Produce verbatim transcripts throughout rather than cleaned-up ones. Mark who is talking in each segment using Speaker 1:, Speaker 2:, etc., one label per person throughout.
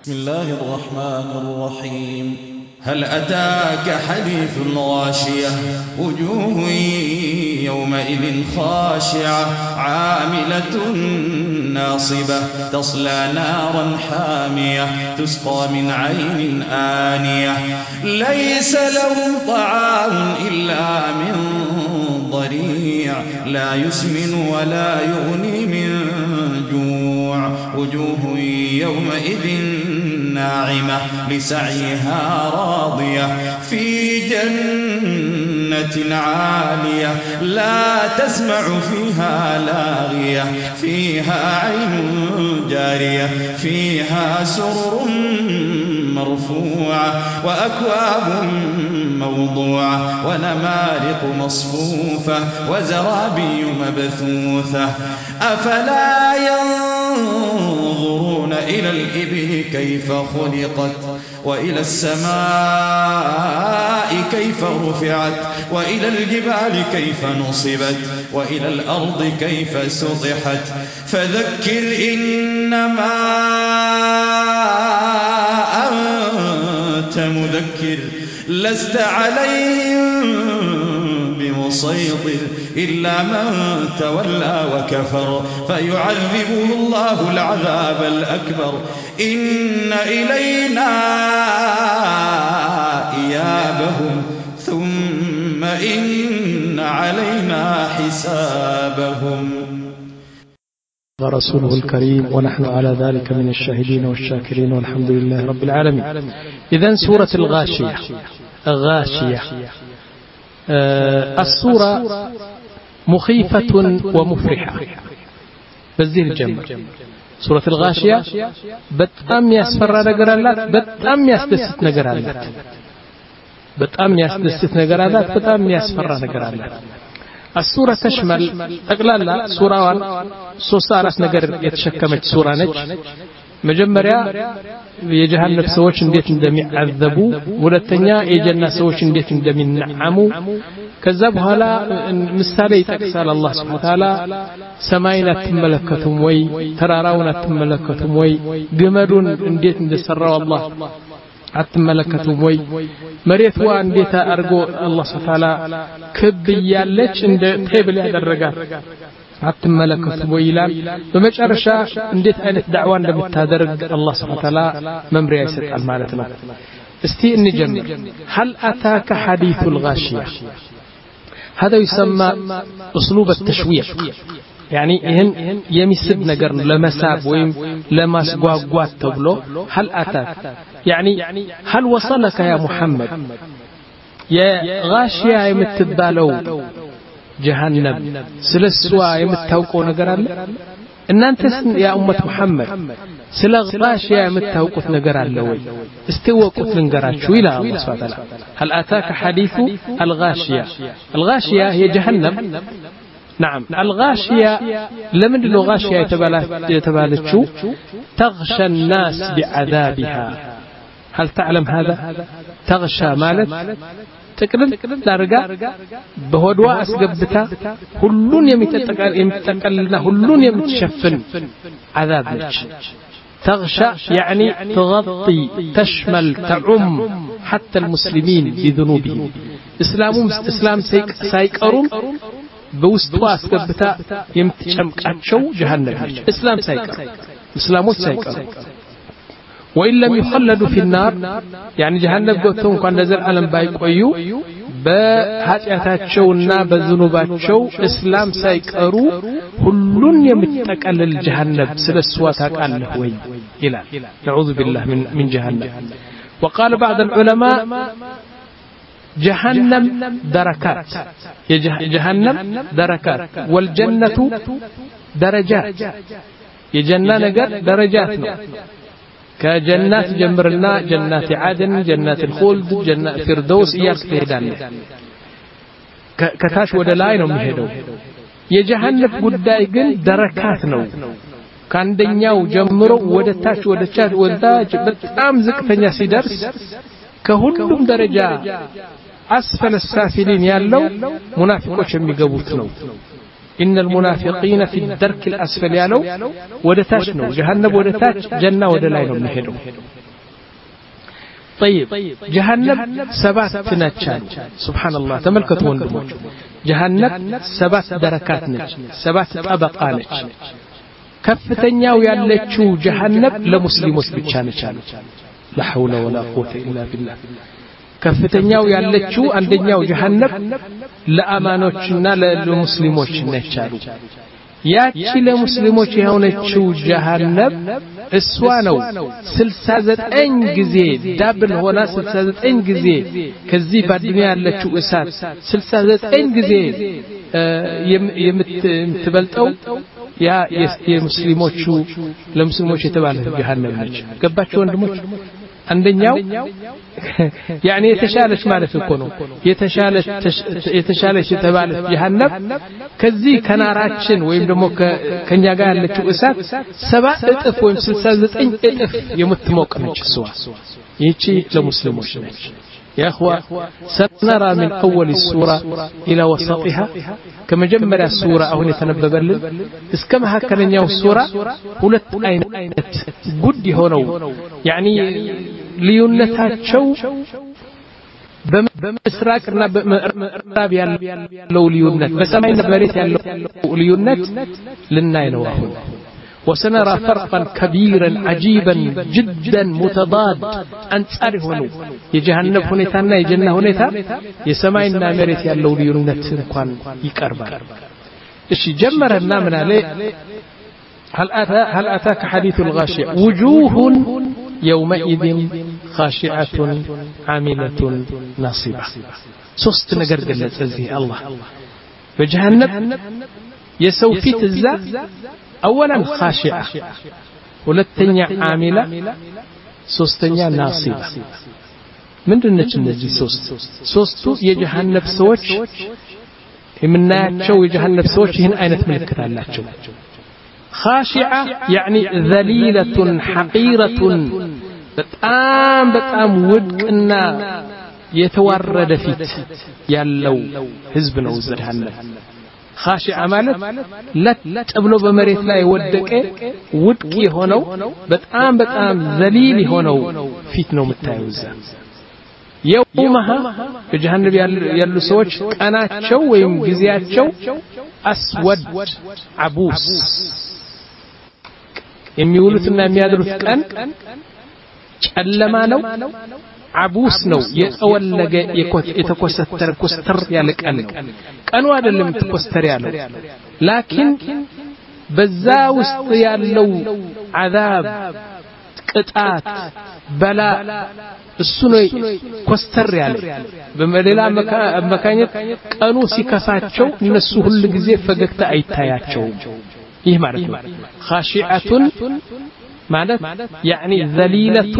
Speaker 1: بسم الله الرحمن الرحيم هل أتاك حديث الغاشية وجوه يومئذ خاشعة عاملة ناصبة تصلى نارا حامية تسقى من عين آنية ليس لهم طعام إلا من ضريع لا يسمن ولا يغني من جوع وجوه يومئذ ناعمة لسعيها راضية في جنة عالية لا تسمع فيها لاغية فيها عين جارية فيها سرر مرفوعة وأكواب موضوعة ونمارق مصفوفة وزرابي مبثوثة أفلا ينظرون إلى الإبل كيف خلقت وإلى السماء كيف رفعت وإلى الجبال كيف نصبت وإلى الأرض كيف سطحت فذكر إنما أنت مذكر لست عليهم بمسيطر إلا من تولى وكفر فيعذبه الله العذاب الأكبر إن إلينا إيابهم ثم إن علينا حسابهم.
Speaker 2: ورسوله الكريم ونحن على ذلك من الشاهدين والشاكرين والحمد لله رب العالمين. إذن سورة الغاشية غاشية آه السورة مخيفة ومفرحة بزيه الجمع سورة الغاشية بتأم يسفر نقرالات بتأم يسدست نقرالات بتأم يسدست نقرالات بتأم يسفر نقرالات. السورة تشمل أقلالا سورة سوسارة نقر يتشكمت سورة نج مجمريا የጀሃነም ሰዎች እንዴት እንደሚعذቡ ሁለተኛ የጀና ሰዎች እንዴት እንደሚነዓሙ ከዛ በኋላ ምሳሌ ይጠቅሳል አላህ Subhanahu Wa Ta'ala ሰማይን አትመለከቱም ወይ ተራራውን አትመለከቱም ወይ ግመዱን እንዴት እንደሰራው አላህ አትመለከቱም ወይ መሬቷ እንዴት አርጎ አላህ Subhanahu Wa Ta'ala ክብ ያለች እንደ ቴብል ያደረጋት አትመለከቱም ወይ ይላል። በመጨረሻ እንዴት አይነት ዳዕዋ እንደምታደርግ አላህ Subhanahu Wa Ta'ala መምሪያ ይሰጣል ማለት ነው። እስቲ እንጀምር هل أتاك حديث الغاشية هذا يسمى أسلوب التشويق يعني إهن يمسب نجر لمساب ويم لمس قواقوات تبلو هل أتاك يعني هل وصلك يا محمد يا غاشية يمتبالو جهنم سلسوا يمتوقو نجر إن أنت يا أمة محمد سلا غاشية يمتوقو نجر اللوي استوقت نجرات شو إلى الله سبحانه وتعالى. هل أتاك حديث الغاشية الغاشية هي جهنم. نعم الغاشية لمن لو غاشية يتبالت شو تغشى الناس بعذابها. هل تعلم هذا تغشى مالت تقلل لارجع بهدوء أسقبتها كلون يمتتقل يمتتقلنا كلون يمتشفن عذاب لك. تغشى يعني تغطي تشمل تعم حتى المسلمين بذنوبهم. إسلامهم إسلام سيك سيكرون بوستوا أسقبتها يمتشمكاتشو جهنم لك. إسلام سيكر إسلامه سيكر وإن لم يخلدوا في النار يعني جهنم قوتهم كان نزل ألم بايقويو بحاجاتاتشونا بذنوباتشو إسلام سيكرو كلن يمتقلل جهنم سلسواتك الله وي إلى نعوذ بالله من من جهنم. وقال بعض العلماء جهنم دركات جهنم دركات والجنة درجات يجنة نجر درجات كجنات جمرنا جنات عدن جنات الخلد جنات فردوس إياك تهدان كتاش ودلاي نو مهدو يجهنم قداي قل دركات نو كان دنياو جمرو ودتاش ودتاش ودتاش بتام زكتنيا سيدرس كهلهم درجة أسفل السافلين يالو منافقوش يميقبوت نو إن المنافقين في الدرك الأسفل يالو ودتاش نو جهنم ودتاش جنة ودلاينو مهدو طيب جهنم سبات تناتشالو سبحان الله تملكت وندموج جهنم سبات دركات نج سبات طبقات نج كفتنياو ያለችው جهنم ለሙስሊሞች ብቻ ነች አሉ لا حول ولا قوة إلا بالله ከፍተኛው ያለችው አንደኛው جهنم ለአማኖችና ለሙስሊሞች ነች አሉ ያቺ ለሙስሊሞች የሆነችው جهنم እሷ ነው ስልሳ ዘጠኝ ጊዜ ዳብል ሆና ስልሳ ዘጠኝ ጊዜ ከዚህ ባድሚያ ያለችው እሳት ስልሳ ዘጠኝ ጊዜ የምትበልጠው ያ የሙስሊሞቹ ለሙስሊሞች የተባለ جهنم ነች ገባችሁ ወንድሞች አንደኛው يعني የተሻለች ማለት እኮ ነው የተሻለች የተሻለች የተባለ جهنم ከዚህ ከናራችን ወይም ደግሞ ከኛ ጋር ያለችው እሳት ሰባ እጥፍ ወይም ስልሳ ዘጠኝ እጥፍ የምትሞቅ ነች እሷ ይቺ ለሙስሊሞች ነች يا اخوة سنرى من اول السورة الى وسطها كما جمر السورة او يتنببل اسكما هكذا السورة ሁለት አይነት ጉድ ሆነው يعني ልዩነታቸው በምስራቅና በምዕራብ ያለው ልዩነት በሰማይና በመሬት ያለው ልዩነት ልናይ ነው አሁን وسنرى فرقا كبيرا عجيبا جدا متضاد أنصار هونو يجهنم هونيتانا يجنة هونيتا يسماينا مريت يالو ليونت انكوان يقربان اشي جمرنا من عليه هل أتى هل أتاك حديث الغاشية وجوه يومئذ خاشعة عاملة ناصبة سوست نقر قلت أزيه الله بجهنم يسوفيت الزا أولا خاشعة ولتنيا عاملة سوستنيا ناصبة من دنيا النجي سوست سوستو يجهنم سوتش منا تشو يجهنم سوتش هن أين تملك الله تشو خاشعة يعني ذليلة حقيرة بتأم بتأم ودقنا يتورد فيت يالو حزبنا وزرهنم خاشعة مالت لا تبلو بمريت لا يودك ودكي هونو بتأم بتأم ذليل هونو فيتنو متايوزا يومها بجهنم يالو سوتش أنا تشو ويم جزيات تشو أسود عبوس የሚውሉትና የሚያድሩት ቀን ጨለማ ነው عبوس ነው የጠወለገ የተኮሰተረ ኮስተር ያለ ቀን ቀኑ አይደለም ተኮስተር ያለው ላኪን በዛ ውስጥ ያለው عذاب ቅጣት በላ እሱ ነው ኮስተር ያለ በመሌላ መካኘት ቀኑ ሲከፋቸው እነሱ ሁሉ ጊዜ ፈገግታ አይታያቸው ይህ ማለት ነው خاشعة ማለት يعني ذليلة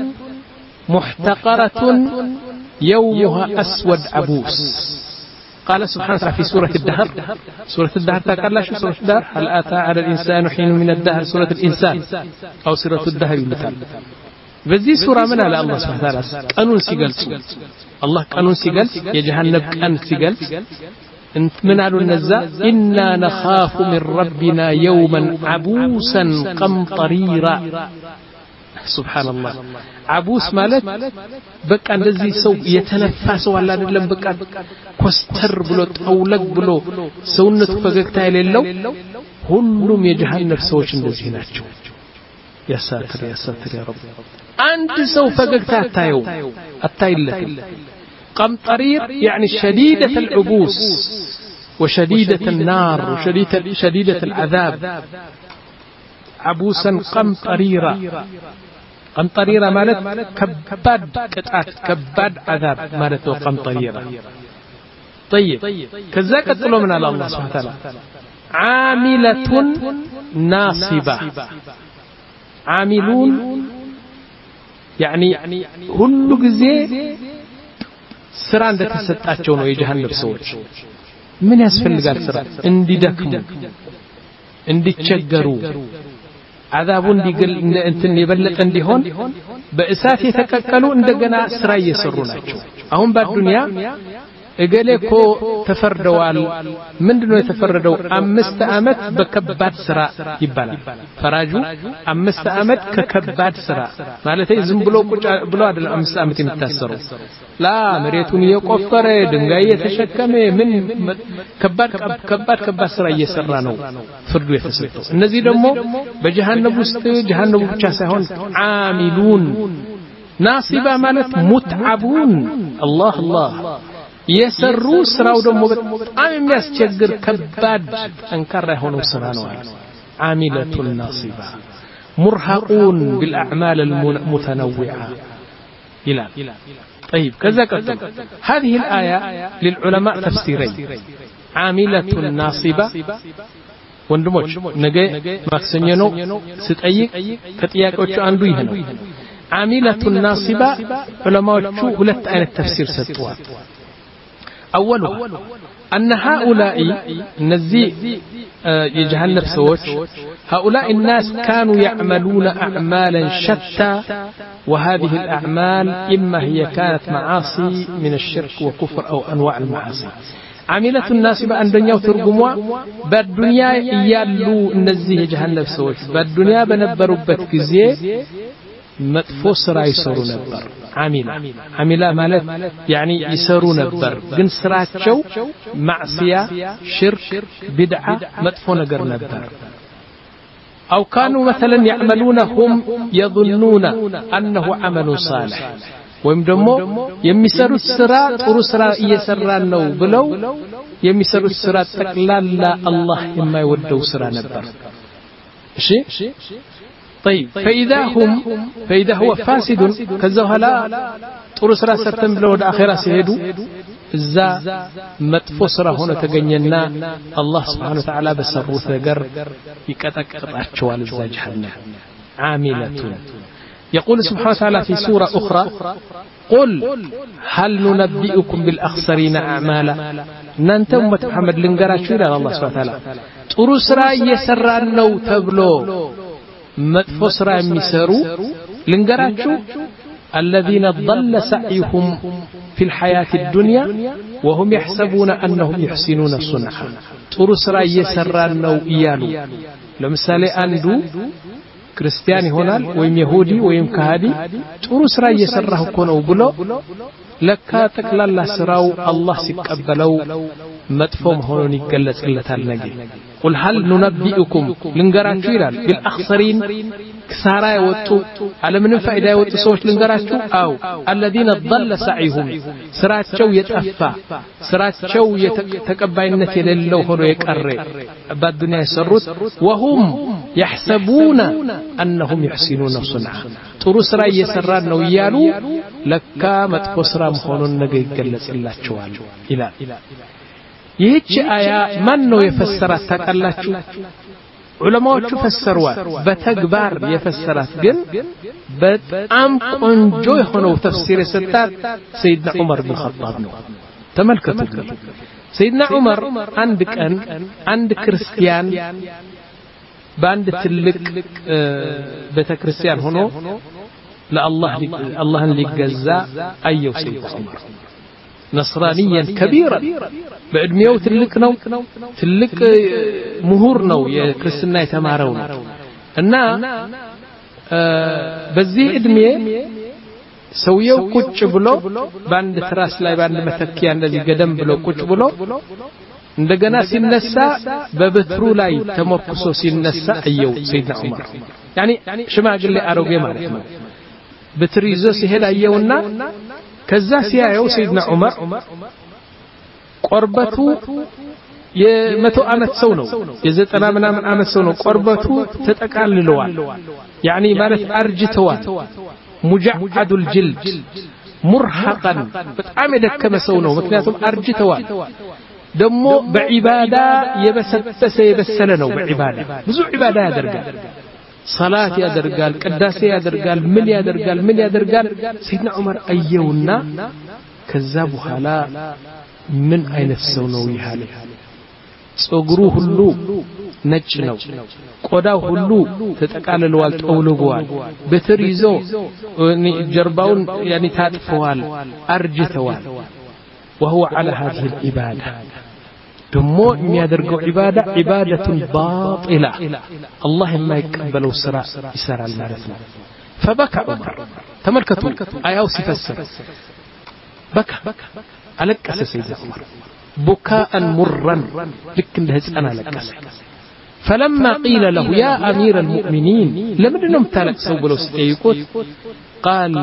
Speaker 2: محتقرة يومها أسود عبوس قال سبحانه وتعالى في سورة الدهر سورة الدهر تقال لا شو سورة الدهر هل أتى على الإنسان حين من الدهر سورة الإنسان أو سورة الدهر يمثال بذي سورة منها لله سبحانه وتعالى قانون سيقل الله قانون سيقل يجهنم قان سيقل انت من قالوا النزاء إنا نخاف من ربنا يوما عبوسا قمطريرا سبحان الله عبوس مالت بقى እንደዚህ ሰው የተነፋሰው አለ አይደለም በቃ ኮስተር ብሎ ጠውለቅ ብሎ ሰውነቱ ፈገግታ የሌለው ሁሉም የጀሃነም ሰዎች እንደዚህ ናቸው يا ساتر يا ساتر يا رب አንድ ሰው ፈገግታ አታየው አታይለትም قمطرير يعني شديدة العبوس وشديدة النار وشديدة شديدة العذاب عبوسا قمطريرا قمطريرا مالت كباد قطعات كباد عذاب مالت قمطريرا طيب كذا قتلوا من الله سبحانه وتعالى عاملة ناصبة عاملون يعني كل جزء ስራ እንደተሰጣቸው ነው የጀሃነም ሰዎች ምን ያስፈልጋል ስራ እንዲደክሙ እንዲቸገሩ عذابu እንዲገል እንትን የበለጠ እንዲሆን በእሳት የተቀቀሉ እንደገና ስራ እየሰሩ ናቸው አሁን በዱንያ እገሌኮ ተፈርደዋል ምንድነው የተፈረደው አምስት አመት በከባድ ስራ ይባላል ፈራጁ አምስት አመት ከከባድ ስራ ማለት ዝም ብሎ ቁጭ ብሎ አይደለም አምስት አመት የሚታሰረው ላ መሬቱን የቆፈረ ድንጋይ የተሸከመ ምን ከባድ ከባድ ከባድ ስራ እየሰራ ነው ፍርዱ የተሰጠው እነዚህ ደግሞ በጀሃነም ውስጥ ጀሃነም ብቻ ሳይሆን አሚሉን ናሲባ ማለት ሙትዓቡን አላህ አላህ የሰሩ ስራው ደግሞ በጣም የሚያስቸግር ከባድ ጠንካራ የሆነው ስራ ነው አሚለቱን ናሲባ مرهقون بالأعمال المتنوعة إلى طيب كذا كذا هذه الآية للعلماء تفسيرين عاملة ناصبة وندموش نجى ماكسنينو ستأيك كتياك وشو عنده يهنو عاملة ناصبة علماء شو هلت عن التفسير ستوات أولها أن هؤلاء نزي يجهنم سوتش هؤلاء الناس كانوا يعملون أعمالا شتى وهذه الأعمال إما هي كانت معاصي من الشرك وكفر أو أنواع المعاصي عاملة الناس بأن دنيا وترجموا بالدنيا يالو نزيه جهنم سوتش بالدنيا بنبروا بتكزيه مدفو سرا يسرو نبر عاملة عاملة مالت يعني يسرو نبر جن سراتشو معصية شرك بدعة مدفو نقر نبر أو كانوا مثلا يعملون هم يظنون أنه عمل صالح ويمدمو يمسروا السرا طرو سرا يسران نو بلو يمسروا السرا تقلال لا الله يما يودو سرا نبر شيء طيب فإذا هم فإذا هو فاسد كذا هلا طرو سرا ستم بلو الآخرة سيدو إذا متفسرة هنا تجنينا الله سبحانه وتعالى بسرو ثجر يكتك أشوال الزجحنا عاملة يقول سبحانه وتعالى في سورة أخرى قل هل ننبئكم بالأخسرين أعمالا ننت أمة محمد لنقرأ شو إلى الله سبحانه وتعالى طرو سرا يسرى النو تبلو متفسرة مسرو لنقرأ شو الذين ضل سعيهم في الحياة الدنيا وهم يحسبون أنهم يحسنون صنعا ترسرا يسران نو إيالو لمثال أندو كريستياني هنا ويم يهودي ويم كهادي ترسرا يسره كونو بلو لكا تكلال سراو الله سيكبلو مدفوم هوني قلت قلت النجي قل هل ننبئكم لنقراتشو إلال بالأخسرين كسارة يوتو على من فائدة يوتو سوش لنقراتشو أو الذين ضل سعيهم سراتشو يتأفى سراتشو يتكبينة لله هنو يكأري بعد الدنيا يسرط وهم يحسبون أنهم يحسنون صنعا ترسرا يسران ويالو لكا متفسرا مخونون نجي قلت إلا شوال إلى ይህች አያ ማን ነው የፈሰራት ታውቃላችሁ ዑለማዎቹ ፈሰሯት በተግባር የፈሰራት ግን በጣም ቆንጆ የሆነው ተፍሲር የሰጣት ሰይድና ዑመር ኢብኑ ኸጣብ ነው ተመልከቱ ሰይድና ዑመር አንድ ቀን አንድ ክርስቲያን በአንድ ትልቅ ቤተክርስቲያን ሆኖ ለአላህ አላህን ሊገዛ አየው ሰይድና ዑመር نصرانيا كبيرا بأدميو تلك نو تلك مهور نو يا كريستنا يتمارون أنا بزي أدمية سويو كوتش بلو باند تراس لا باند متكيان الذي قدم بلو كوتش بلو እንደገና ሲነሳ በበትሩ ላይ ተመርኩሶ ሲነሳ አየው ሰይድና ዑመር يعني ሽማግሌ አሮጌ ማለት ነው በትር ይዞ ሲሄድ አየውና ከዛ ሲያየው ሰይድና ዑመር ቆርበቱ የመቶ አመት ሰው ነው የዘጠና ምናምን አመት ሰው ነው ቆርበቱ ተጠቃልለዋል يعني ማለት አርጅተዋል ሙጃዕዱ الجلد مرهقا በጣም የደከመ ሰው ነው ምክንያቱም አርጅተዋል ደሞ በዒባዳ የበሰበሰ የበሰለ ነው በዒባዳ ብዙ ዒባዳ ያደርጋል صلاة يادرقال قداسة يادرقال من يادرقال من يادرقال سيدنا عمر أيونا كذاب حالا من أين السونو يهالي صغرو هلو ነጭ ነው ቆዳው ሁሉ ተጠቃልሏል ተውልጓል በትሪዞ ጀርባውን ያኒ ታጥፈዋል አርጅተዋል وهو على هذه العبادة دሞ የሚያደርገው عبادة عبادة باطلة الله ما يقبلው ስራ ይሰራል ማለት ነው فبكى عمر ተመልከቱ አያው ሲፈስር بكى አለቀሰ سيدنا عمر بكاء مرا ልክ እንደ ህፃን አለቀሰ فلما قيل له يا أمير المؤمنين لماذا تلقسوا بلو سيقول قال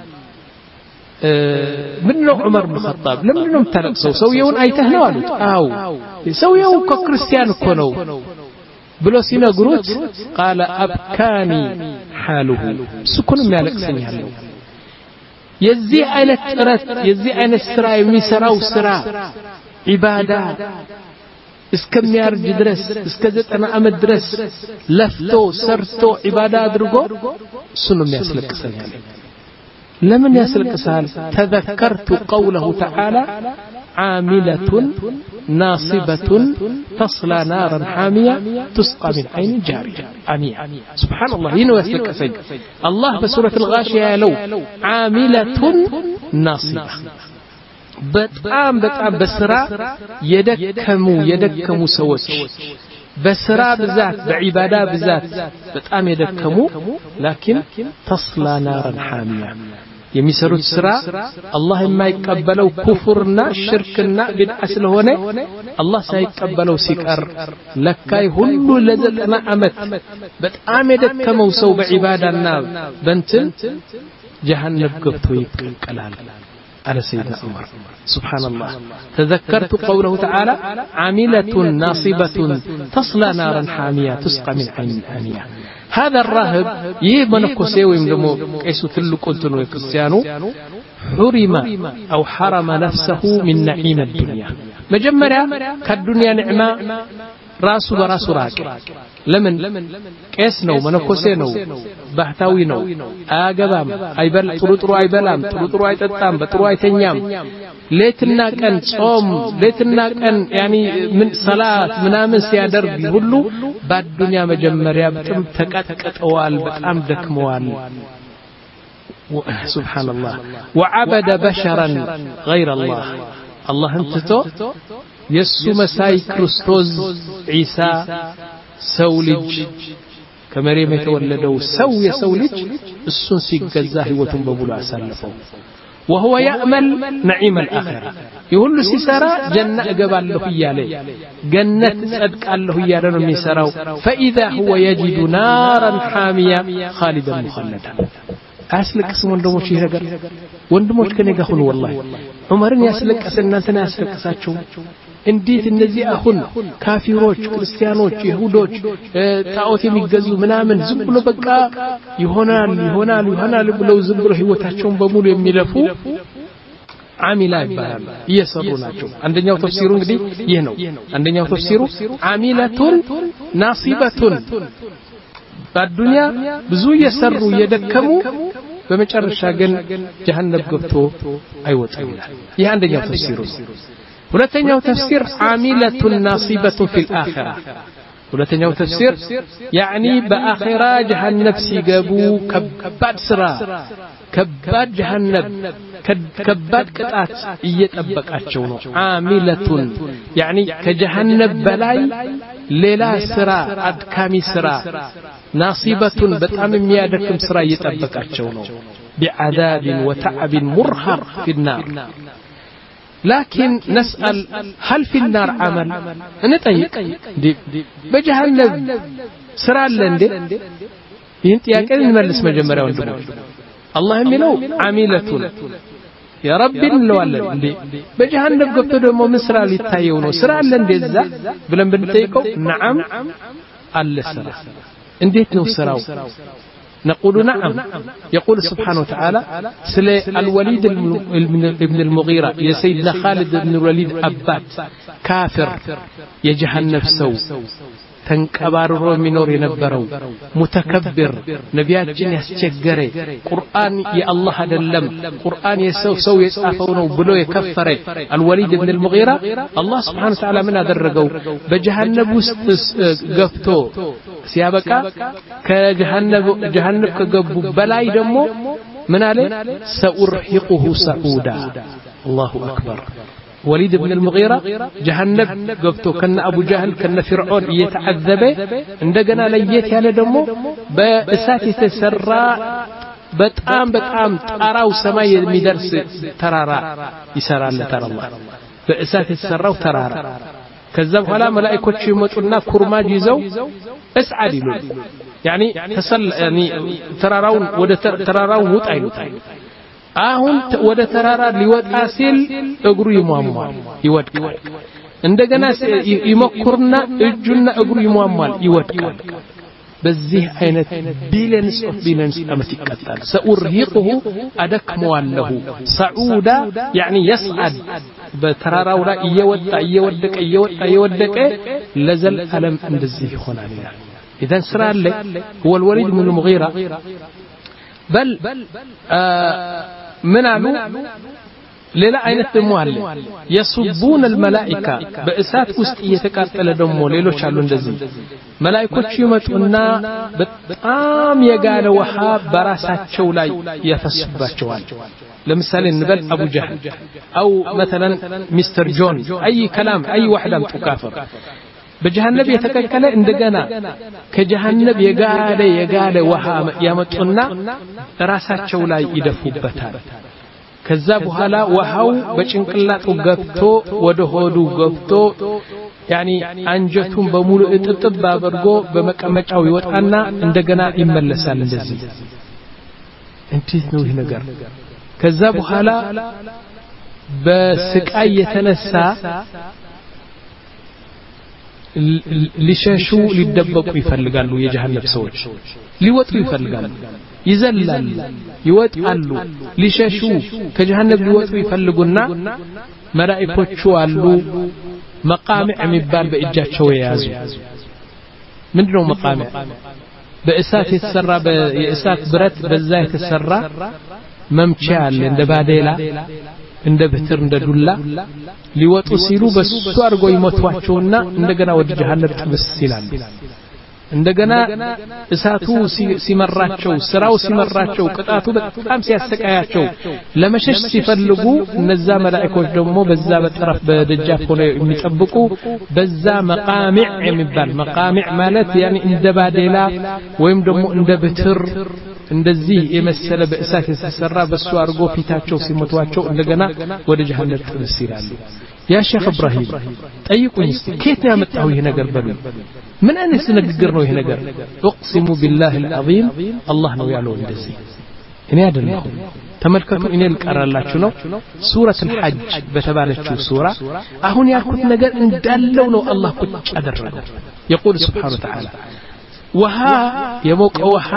Speaker 2: من عمر بن الخطاب لماذا تلقسوا سويون أيتهنا والد أو سويون ككريستيان كونوا بلو سينا قروت قال أبكاني حاله سكون مالك سنيالو يزي أين الترت يزي أين السراء يميسراو سراء عبادة እስከሚያርጅ ድረስ እስከ ዘጠና ዓመት ድረስ ለፍቶ ሰርቶ ዒባዳ አድርጎ እሱ ነው የሚያስለቅሰኝ አለ ለምን ያስለቅሳል ተذكرت قوله تعالى عاملة ناصبة تصلى نارا حامية تسقى من عين جارية عمية سبحان الله هنا يسلقسኝ الله بسورة الغاشية لو عاملة ناصبة በጣም በጣም በስራ የደከሙ የደከሙ ሰዎች በስራ ብዛት በዒባዳ ብዛት በጣም የደከሙ ላኪን ተስላ ናራን ሐሚያ የሚሰሩት ስራ አላህ የማይቀበለው ኩፍርና ሽርክና ቢድዓ ስለሆነ አላህ ሳይቀበለው ሲቀር ለካይ ሁሉ ለዘጠና ዓመት በጣም የደከመው ሰው በዒባዳና በእንትን ጀሃነም ገብቶ ይቀቀላል على سيدنا عمر سبحان الله تذكرت قوله تعالى عاملة ناصبة تصلى نارا حامية تسقى من عين آنية هذا الراهب يمنكسي ويمدمو كيسو تلك قلتنو يكسيانو حرم أو حرم نفسه من نعيم الدنيا مجمرة كالدنيا نعمة راسو براسو راكي لمن كيس نو منكسي نو ባህታዊ ነው አያገባም አይበል ጥሩ ጥሩ አይበላም ጥሩ ጥሩ አይጠጣም በጥሩ አይተኛም ሌትና ቀን ጾም ሌትና ቀን يعني ምን ሰላት ምናምን ሲያደርግ ሁሉ በአዱንያ መጀመሪያ በጣም ተቀጥቀጠዋል በጣም ደክመዋል سبحان الله وعبد بشرا غير الله الله انتو يسو مساي كريستوس عيسى سولج كمريم يتولدوا سو يسولج السن سيجزاه هيوتن ببلو أسلفه وهو يأمل نعيم الآخرة يقول له سيسرا جنة قبل له يالي جنة صدق له يالي من سراو فإذا هو يجد نارا حامية خالدا مخلدا أسلك اسم وندموش يهجر وندموش كان يقول والله عمرني أسلك أسنانتنا أسلك أساتشو እንዴት እነዚህ አሁን ካፊሮች ክርስቲያኖች ይሁዶች ታኦት የሚገዙ ምናምን ዝም ብሎ በቃ ይሆናል ይሆናል ይሆናል ብለው ዝም ብሎ ህይወታቸውን በሙሉ የሚለፉ አሚላ ይባላል እየሰሩ ናቸው አንደኛው ተፍሲሩ እንግዲህ ይህ ነው አንደኛው ተፍሲሩ አሚላቱን ናሲባቱን በዱንያ ብዙ እየሰሩ እየደከሙ በመጨረሻ ግን ጀሃነም ገብቶ አይወጣም ይህ አንደኛው ተፍሲሩ ሁለተኛው ተፍሲር አሚለቱን ናሲበቱ ፊል አኺራ ሁለተኛው ተፍሲር يعني በአኺራ ጀሃነም ሲገቡ ከባድ ስራ ከባድ ጀሃነም ከባድ ቅጣት እየጠበቃቸው ነው አሚለቱን يعني ከጀሃነም በላይ ሌላ ስራ አድካሚ ስራ ናሲበቱን በጣም የሚያደክም ስራ እየጠበቃቸው ነው بعذاب وتعب مرهق في النار لكن نسأل هل في النار عمل نطيق بجهنم سرا لندي ينت ياكن نملس مجمريا وندمو الله يميلو عاملة يا رب نلوالن دي بجهنم قبط دمو من سرا ليتايو نو سرا لندي ذا بلن بنطيقو نعم الله سرا انديت نو سراو نقول نعم يقول سبحانه وتعالى سل الوليد ابن المغيرة يا سيدنا خالد بن الوليد أبات كافر يجهنم سو تنكبارو منور ينبرو متكبر نبياتين يسجري قرآن يا الله دلم قرآن يسو سو يصافونه بلو يكفر الوليد بن المغيرة الله سبحانه وتعالى من درجو بجهنم وسط قفتو سيابك كجهنم جهنم كجبو بلاي دمو من عليه سأرحقه سعودا الله أكبر وليد بن المغيرة جهنم قبتو كان أبو جهل كان فرعون يتعذب عندنا ليت ياله دمو بأسات تسرى በጣም በጣም ጣራው ሰማይ የሚደርስ ተራራ ይሰራል ተራ الله በእሳት የተሰራው ተራራ ከዛ በኋላ መላእክቶች ይመጡና ኩርማጅ ይዘው እስዓድ ይሉ يعني ተሰል يعني ተራራውን ወደ ተራራው ውጣ ይሉታል አሁን ወደ ተራራ ሊወጣ ሲል እግሩ ይሟሟል ይወድቃል እንደገና ይመኩርና እጁና እግሩ ይሟሟል ይወድቃል በዚህ አይነት ቢሊየንስ ኦፍ ቢሊየንስ አመት ይቀጣል سأرهقه أدكمዋለሁ ሰዑዳ يعني يصعد በተራራው ላይ እየወጣ እየወደቀ እየወጣ እየወደቀ ለዘል ዓለም እንደዚህ ይሆናል إذا ስራ አለ هو الوليد بن المغيرة بل من አሉ ሌላ አይነት ደሞ አለ يصبون الملائكه በእሳት ውስጥ እየተቃጠለ ደሞ ሌሎች አሉ እንደዚህ መላእክቶች ይመጡና በጣም የጋለ ውሃ በራሳቸው ላይ ያፈስባቸዋል ለምሳሌ እንበል አቡ ጀህል او مثلا ሚስተር ጆን اي كلام اي واحد امتكافر በጀሃነም የተከከለ እንደገና ከጀሃነም የጋለ የጋለ ውሃ ያመጡና ራሳቸው ላይ ይደፉበታል ከዛ በኋላ ውሃው በጭንቅላቱ ገብቶ ወደ ሆዱ ገብቶ يعني አንጀቱን በሙሉ እጥጥብ አድርጎ በመቀመጫው ይወጣና እንደገና ይመለሳል እንደዚህ እንዴት ነው ይሄ ነገር ከዛ በኋላ በስቃይ የተነሳ ሊሸሹ ሊደበቁ ይፈልጋሉ የጀሃነም ሰዎች ሊወጡ ይፈልጋሉ ይዘላሉ ይወጣሉ ሊሸሹ ከጀሃነም ሊወጡ ይፈልጉና መላእክቶቹ አሉ መቃሚዕ የሚባል በእጃቸው የያዙ ምንድነው መቃሚዕ በእሳት የተሰራ በእሳት ብረት በዛ የተሰራ መምቻ አለ እንደ ባዴላ እንደ በትር እንደ ዱላ ሊወጡ ሲሉ በሱ አርጎ ይመቷቸውና እንደገና ወደ ጀሃነም ጥብስ ይላሉ እንደገና እሳቱ ሲመራቸው ስራው ሲመራቸው ቅጣቱ በጣም ሲያሰቃያቸው ለመሸሽ ሲፈልጉ እነዛ መላእክቶች ደግሞ በዛ በጠረፍ በደጃፍ ሆነው የሚጠብቁ በዛ መቃሚዕ የሚባል መቃሚዕ ማለት يعني እንደ ባዴላ ወይም ደግሞ እንደ በትር እንደዚህ የመሰለ በእሳት የተሰራ በሱ አርጎ ፊታቸው ሲመቷቸው እንደገና ወደ ጀሃነም ጥብስ ይላሉ ያ ሼክ ኢብራሂም ጠይቁኝ እስቲ ከየት ያመጣው ይሄ ነገር በሉ ምን አይነት ንግግር ነው ይሄ ነገር اقسم بالله العظيم الله ነው ያለው እንደዚህ እኔ አይደለም ተመልከቱ እኔ ልቀራላችሁ ነው ሱረቱ الحج በተባለችው ሱራ አሁን ያልኩት ነገር እንዳለው ነው አላህ ቁጭ አደረገው يقول سبحانه وتعالى وها የሞቀ ውሃ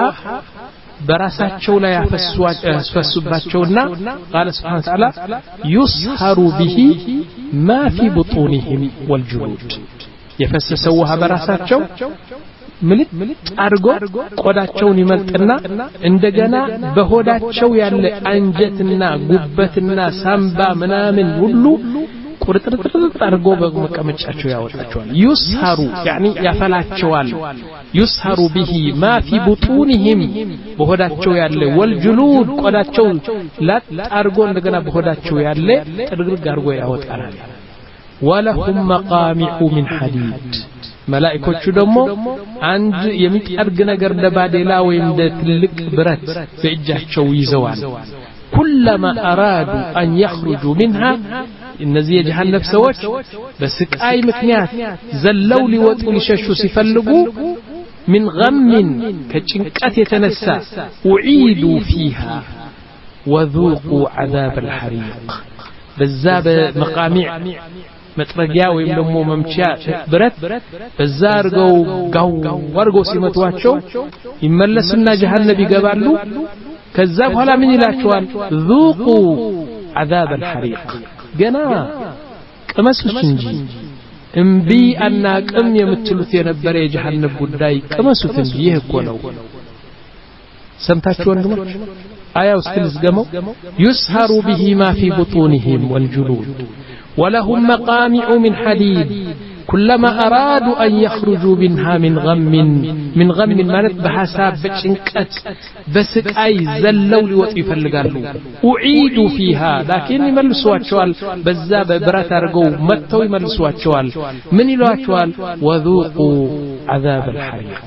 Speaker 2: በራሳቸው ላይ ያፈሱባቸውና قال سبحانه وتعالى يسهر به ما في بطونهم والجلود የፈሰሰው ውሃ በራሳቸው ምልጥ አርጎ ቆዳቸውን ይመልጥና እንደገና በሆዳቸው ያለ አንጀትና ጉበትና ሳምባ ምናምን ሁሉ ቁርጥርጥርጥ አርጎ በመቀመጫቸው ያወጣቸዋል ይስሐሩ يعني ያፈላቸዋል ይስሐሩ به ما في بطونهم በሆዳቸው ያለ والجلود ቆዳቸው ላጥ አርጎ እንደገና በሆዳቸው ያለ ጥርግርግ አርጎ ያወጣል ولهم مقامع من حديد መላእክቶቹ ደግሞ አንድ የሚጠርግ ነገር ለባዴላ ወይም ለትልቅ ብረት በእጃቸው ይዘዋል كلما أرادوا أن يخرجوا منها እነዚህ የጀሃነም ሰዎች በስቃይ ምክንያት ዘለው ሊወጡ ሊሸሹ ሲፈልጉ من غم ከጭንቀት የተነሳ أعيدوا فيها وذوقوا عذاب الحريق በዛ በመቃሚዕ መጥረጊያ ወይም ደግሞ መምቻ ብረት በዛ አርገው ጋው ወርገው ሲመቷቸው ይመለሱና ጀሃነም ይገባሉ ከዛ በኋላ ምን ይላቸዋል ذوقوا عذاب الحريق ገና ቅመሱት እንጂ እምቢ አናቅም የምትሉት የነበረ የጀሃነም ጉዳይ ቅመሱት እንጂ ይሄ እኮ ነው ሰምታችሁ ወንድሞች አያው እስክልዝገመው يسهر به ما في بطونهم والجلود ولهم مقامع من حديد كلما أرادوا أن يخرجوا منها من غم من غم مالت بحساب بچنقت بسقاي زلوا ليوطوا يفلغالو أعيدوا فيها لكن يملسواچوال بዛ በብረት አርገው መተው ይመልሷቸዋል ምን ይሏቸዋል وذوقوا عذاب الحريق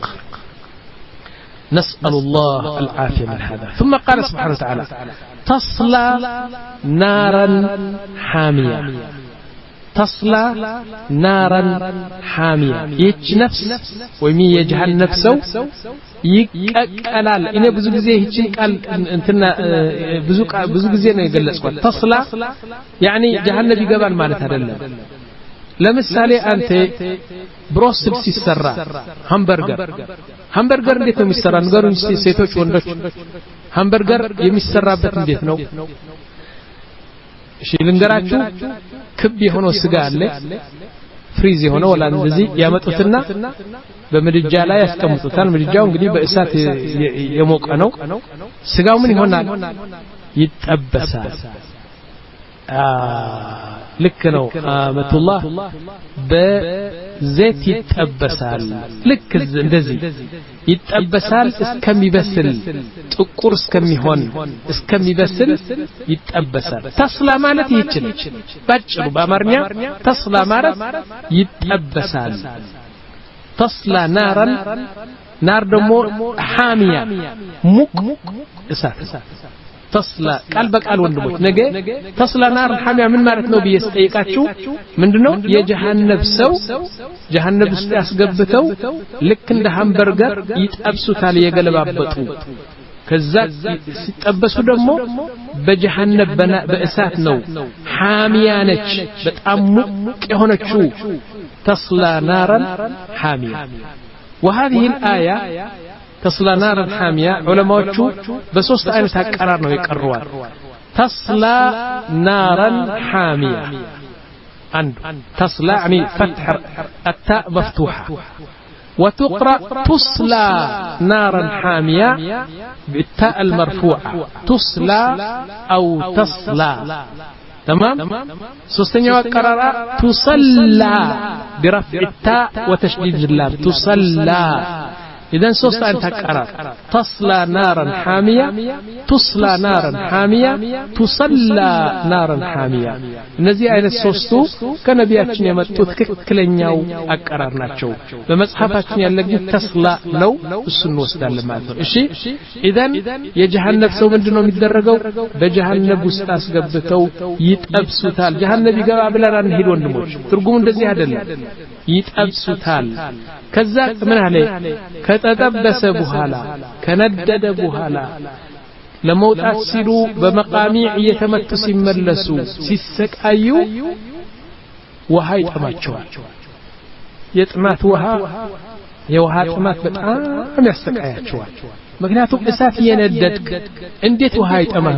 Speaker 2: نسأل الله العافية من هذا ثم قال سبحانه وتعالى تصلى نارا حامية تصلى نارا حامية يج نفس ومي يجهل نفسه يقلال እኔ ብዙ ጊዜ ይችን ቃል እንትና ብዙ ብዙ ጊዜ ነው የገለጽኳት تصلى يعني جهنم ይገባል ማለት አይደለም ለምሳሌ አንተ ብሮስል ሲሰራ ሃምበርገር ሃምበርገር እንዴት ነው የሚሰራ ንገሩኝ ሴቶች ወንዶች ሃምበርገር የሚሰራበት እንዴት ነው እሺ ልንገራችሁ ክብ የሆነ ስጋ አለ ፍሪዝ የሆነ ወላ እንደዚህ ያመጡትና በምድጃ ላይ ያስቀምጡታል ምድጃው እንግዲህ በእሳት የሞቀ ነው ስጋው ምን ይሆናል ይጠበሳል ልክ ነው አመቱላህ በዘይት ይጠበሳል ልክ እንደዚህ ይጠበሳል እስከሚበስል ጥቁር እስከሚሆን እስከሚበስል ይጠበሳል ተስላ ማለት ይችላል ባጭሩ በአማርኛ ተስላ ማለት ይጠበሳል ተስላ ናራን ናር ደግሞ حامية ሙቅ እሳት تصلى قال بقال ወንድሞች ነገ تصلى نار حامية ምን ማለት ነው በየስጠይቃችሁ ምንድነው የጀሃነም ሰው ጀሃነም ውስጥ ያስገብተው ልክ እንደ ሃምበርገር ይጠብሱታል የገለባበጡ ከዛ ሲጠበሱ ደግሞ በጀሃነም በእሳት ነው حامية ነች በጣም ሙቅ የሆነችው تصلى نارا حامية وهذه الآية تصلى نارا حامية علماء بسوست آية تقرار ነው يقروا تصلى نارا حامية عنده تصلى يعني فتح التاء مفتوحة وتقرأ تصلى نارا حامية بالتاء المرفوعة تصلى أو تصلى تمام سوستنيا قرار تصلى برفع التاء وتشديد اللام تصلى إذن سوست أن تقرأ تصلى نارا حامية تصلى نارا حامية تصلى نارا حامية نزي أين السوستو كنبياتنا يمتو تككلنياو أقرارناتشو بمصحفاتنا يلقي تصلى نو السنوس دال الماثر إشي إذن يجهنب سو من دنو مدرقو بجهنب وستاس قبتو يتأبسو تال جهنب يقبع بلان نهيد وندموش ترقوم دزي هذا يتأبسو تال كذاك من عليه ከተጠበሰ በኋላ ከነደደ በኋላ ለመውጣት ሲሉ በመቃሚዕ እየተመቱ ሲመለሱ ሲሰቃዩ ውሃ ይጠማቸዋል የጥማት ውሃ የውሃ ጥማት በጣም ያሰቃያቸዋል ምክንያቱም እሳት እየነደድክ እንዴት ውሃ ይጠማም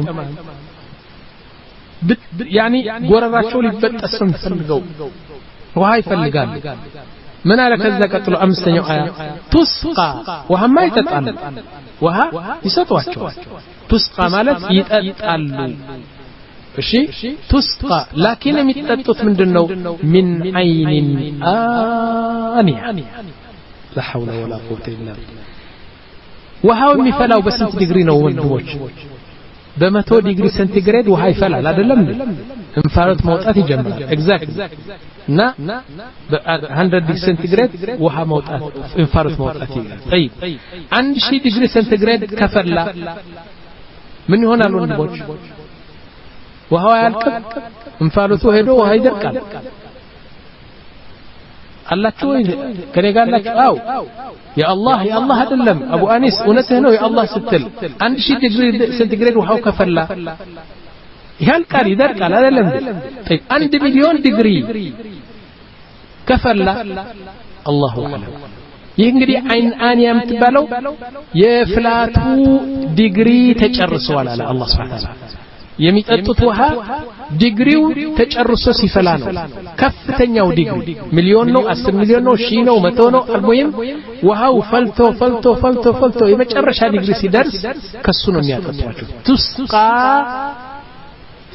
Speaker 2: ያኒ ጎረራቸው ሊበጠስ ፈልገው ውሃ ይፈልጋል من على كذا قتلوا أمسنيو آية تسقى وهم ما يتطال وها يسطواچو تسقى مالت يتطالو እሺ تسقى لكن የሚጠጡት ምንድነው من عين آنية لا حول ولا قوة إلا بالله وهاو የሚፈላው በስንት ዲግሪ ነው ወንድሞች በመቶ ዲግሪ ሴንቲግሬድ ውሃ ይፈላል አይደለም እንፋሎት መውጣት ይጀምራል ኤግዛክት እና በ100 ዲግሪ ሴንቲግሬድ ውሃ መውጣት እንፋሎት መውጣት ይላል طيب አንድ ሺህ ዲግሪ ሴንቲግሬድ ከፈላ ምን ይሆናል ወንድሞች ውሃው ያልቅም እንፋሎቱ ሄዶ ውሃ ይደርቃል አላችሁ ወይ ከኔ ጋር አላችሁ አው ያ አላህ ያ አላህ አይደለም አቡ አኒስ እውነትህ ነው ያ አላህ ስትል አንድ ሺህ ዲግሪ ሴንቲግሬድ ውሃው ከፈላ ያልቃል ይደርቃል አይደለም طيب አንድ ሚሊዮን ዲግሪ ከፈላ አላሁ አለም ይህ እንግዲህ አይን አንያ የምትባለው የፍላቱ ዲግሪ ተጨርሷል አለ አላህ Subhanahu Wa Ta'ala የሚጠጡት ውሃ ዲግሪው ተጨርሶ ሲፈላ ነው ከፍተኛው ዲግሪ ሚሊዮን ነው አስር ሚሊዮን ነው ሺህ ነው መቶ ነው አልሙሂም ውሃው ፈልቶ ፈልቶ ፈልቶ ፈልቶ የመጨረሻ ዲግሪ ሲደርስ ከሱ ነው የሚያጠጧቸው تسقى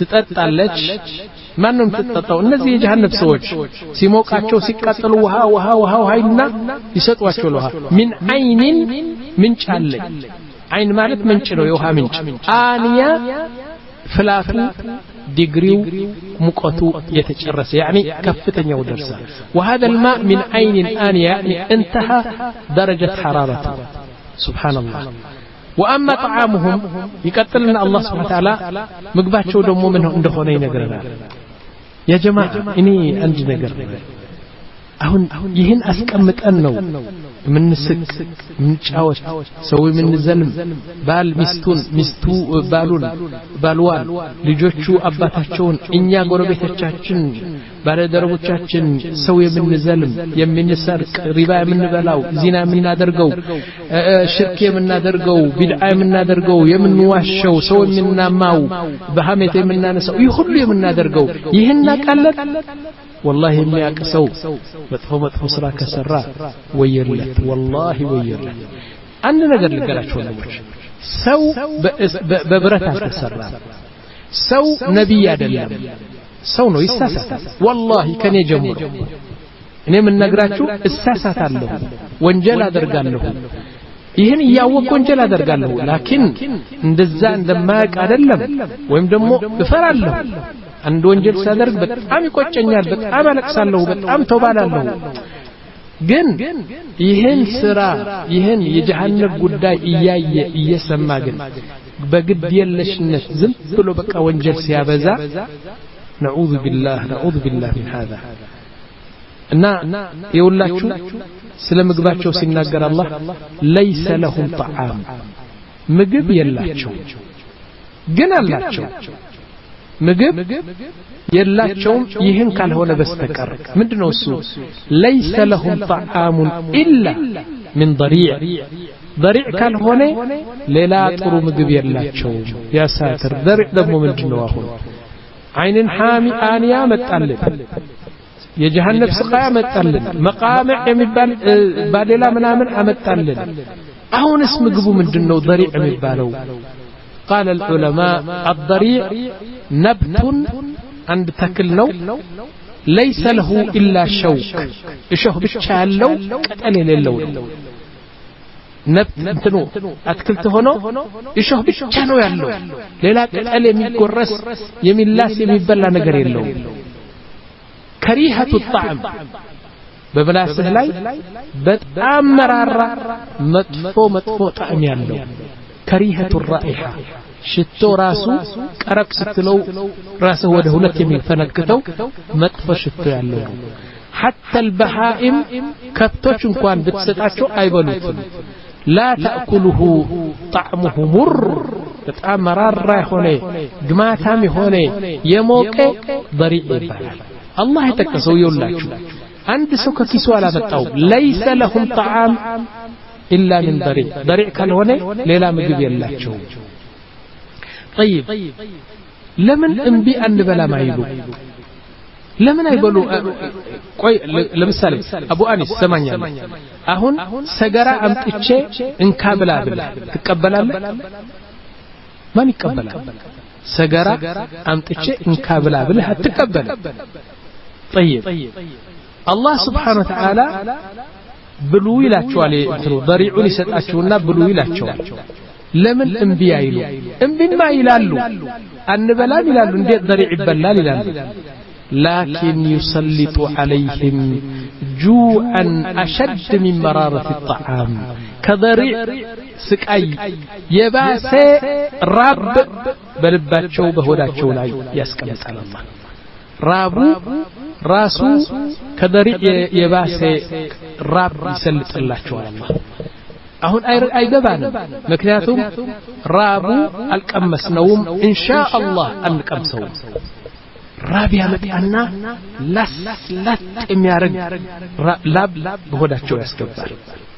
Speaker 2: ትጠጣለች ማንንም ትጠጣው እነዚህ የጀሃነም ሰዎች ሲሞቃቸው ሲቃጠሉ ውሃ ውሃ ውሃ ውሃይና ይሰጧቸው ውሃ ምን አይኒን ምንጭ አለ አይን ማለት ምንጭ ነው የውሃ ምንጭ አንያ ፍላቱ ዲግሪው ሙቀቱ የተጨረሰ يعني ከፍተኛው ደርሳ وهذا الماء من عين آنية يعني انتهى درجة حرارته سبحان الله واما طعامهم يقتلنا الله سبحانه وتعالى ምግባቸው ደግሞ ምን እንደሆነ ይነግረናል يا جماعه اني አንድ ነገር አሁን ይህን አስቀምጠን ነው ምንስክ ምንጫወት ሰው ምንዘልም ባል ሚስቱን ሚስቱ ባሉን ባልዋል ልጆቹ አባታቸውን እኛ ጎረቤቶቻችን ባለደረቦቻችን ሰው የምንዘልም የምንሰርቅ ሪባ የምንበላው ዚና የምናደርገው ሽርክ የምናደርገው ቢድዓ የምናደርገው የምንዋሸው ሰው የምናማው በሐሜት የምናነሳው ይህ ሁሉ የምናደርገው ይህን አቀለጥ والله የሚያቀሰው መጥፎ መጥፎ ስራ ከሰራ ወየለት والله ወየለት አንድ ነገር ልገራችሁ ወንድሞች ሰው በብረት አልተሰራ ሰው ነብይ አይደለም ሰው ነው ይሳሳታል والله ከኔ ጀምሮ እኔ ምን ነግራችሁ እሳሳታለሁ ወንጀል አደርጋለሁ ይህን ያወቅ ወንጀል አደርጋለሁ ላኪን እንደዛ እንደማያውቅ አይደለም ወይም ደግሞ እፈራለሁ አንድ ወንጀል ሳደርግ በጣም ይቆጨኛል በጣም አለቅሳለሁ በጣም ተውባላለሁ ግን ይሄን ስራ ይሄን የጀሃነም ጉዳይ እያየ እየሰማ ግን በግድ የለሽነት ዝም ብሎ በቃ ወንጀል ሲያበዛ نعوذ بالله نعوذ بالله من هذا እና ይውላችሁ ስለምግባቸው ሲናገር አላህ ليس لهم طعام ምግብ የላቸው ግን አላቸው ምግብ የላቸውም ይህን ካልሆነ በስተቀር ምንድነው እሱ ليس لهم طعام الا من ضريع ضريع ካልሆነ ሌላ ጥሩ ምግብ የላቸው ያ ሳትር ضريع ደግሞ ምንድነው አሁን አይንን حامي አንያ መጣልን የጀሃነም ስቃያ መጣልን መቃመዕ የሚባል ባዴላ ምናምን አመጣልን አሁንስ ምግቡ ምንድነው ضريع የሚባለው قال العلماء الضريع نبت عند تكل نو ليس له إلا شوك الشوك بتشالو قتل يللو نبت انتنو اتكلت هنا الشوك بتشالو يالو ليلا قتل يميقرس يميلاس يميبلا ነገር የለው كريهة الطعم በብላስህ ላይ በጣም መራራ መጥፎ መጥፎ ጣዕም ያለው كريهة الرائحة ሽቶ ራሱ ቀረብ ስትለው ራሱ ወደ ሁለት የሚፈነክተው መጥፎ ሽቶ ያለው حتى البهائم ከብቶች እንኳን ብትሰጣቸው አይበሉትም لا تأكله طعمه مر በጣም መራራ ሆነ ግማታም ሆነ የሞቀ ضريع ይባላል አላህ የተከሰው ይውላችሁ አንድ ሰው ከኪሱ አላመጣው ليس لهم طعام إلا من ضريع ضريع ካልሆነ ሌላ ምግብ የላቸው طيب لمن انبي ان بلا ما يلو لمن يبلو ቆይ ለምሳሌ አቡ አኒስ ሰማኛለ አሁን ሰገራ አምጥቼ እንካ ብላ ብላ ትቀበላለህ ማን ይቀበላል ሰገራ አምጥቼ እንካ ብላ ብላ አትቀበል طيب الله سبحانه وتعالى ብሉ ይላቸዋል እንትሩ ضريعون ይሰጣቸውና ብሉ ይላቸዋል ለምን እንቢ አይሉ እንቢማ ይላሉ አንበላም ይላሉ እንዴት ضريع ይበላል ይላሉ لكن يسلط عليهم جوعا أشد من مرارة الطعام كضريع سكاي يباس راب بلباتشو بهوداتشو لا يسكمت على الله رابو راسو كضريع يباس راب يسلط الله على الله አሁን አይገባንም ምክንያቱም ራቡ አልቀመስነውም ኢንሻአላህ አንቀምሰው ራብ ያመጣና ላስ ላት የሚያረግ ላብ በሆዳቸው ያስገባል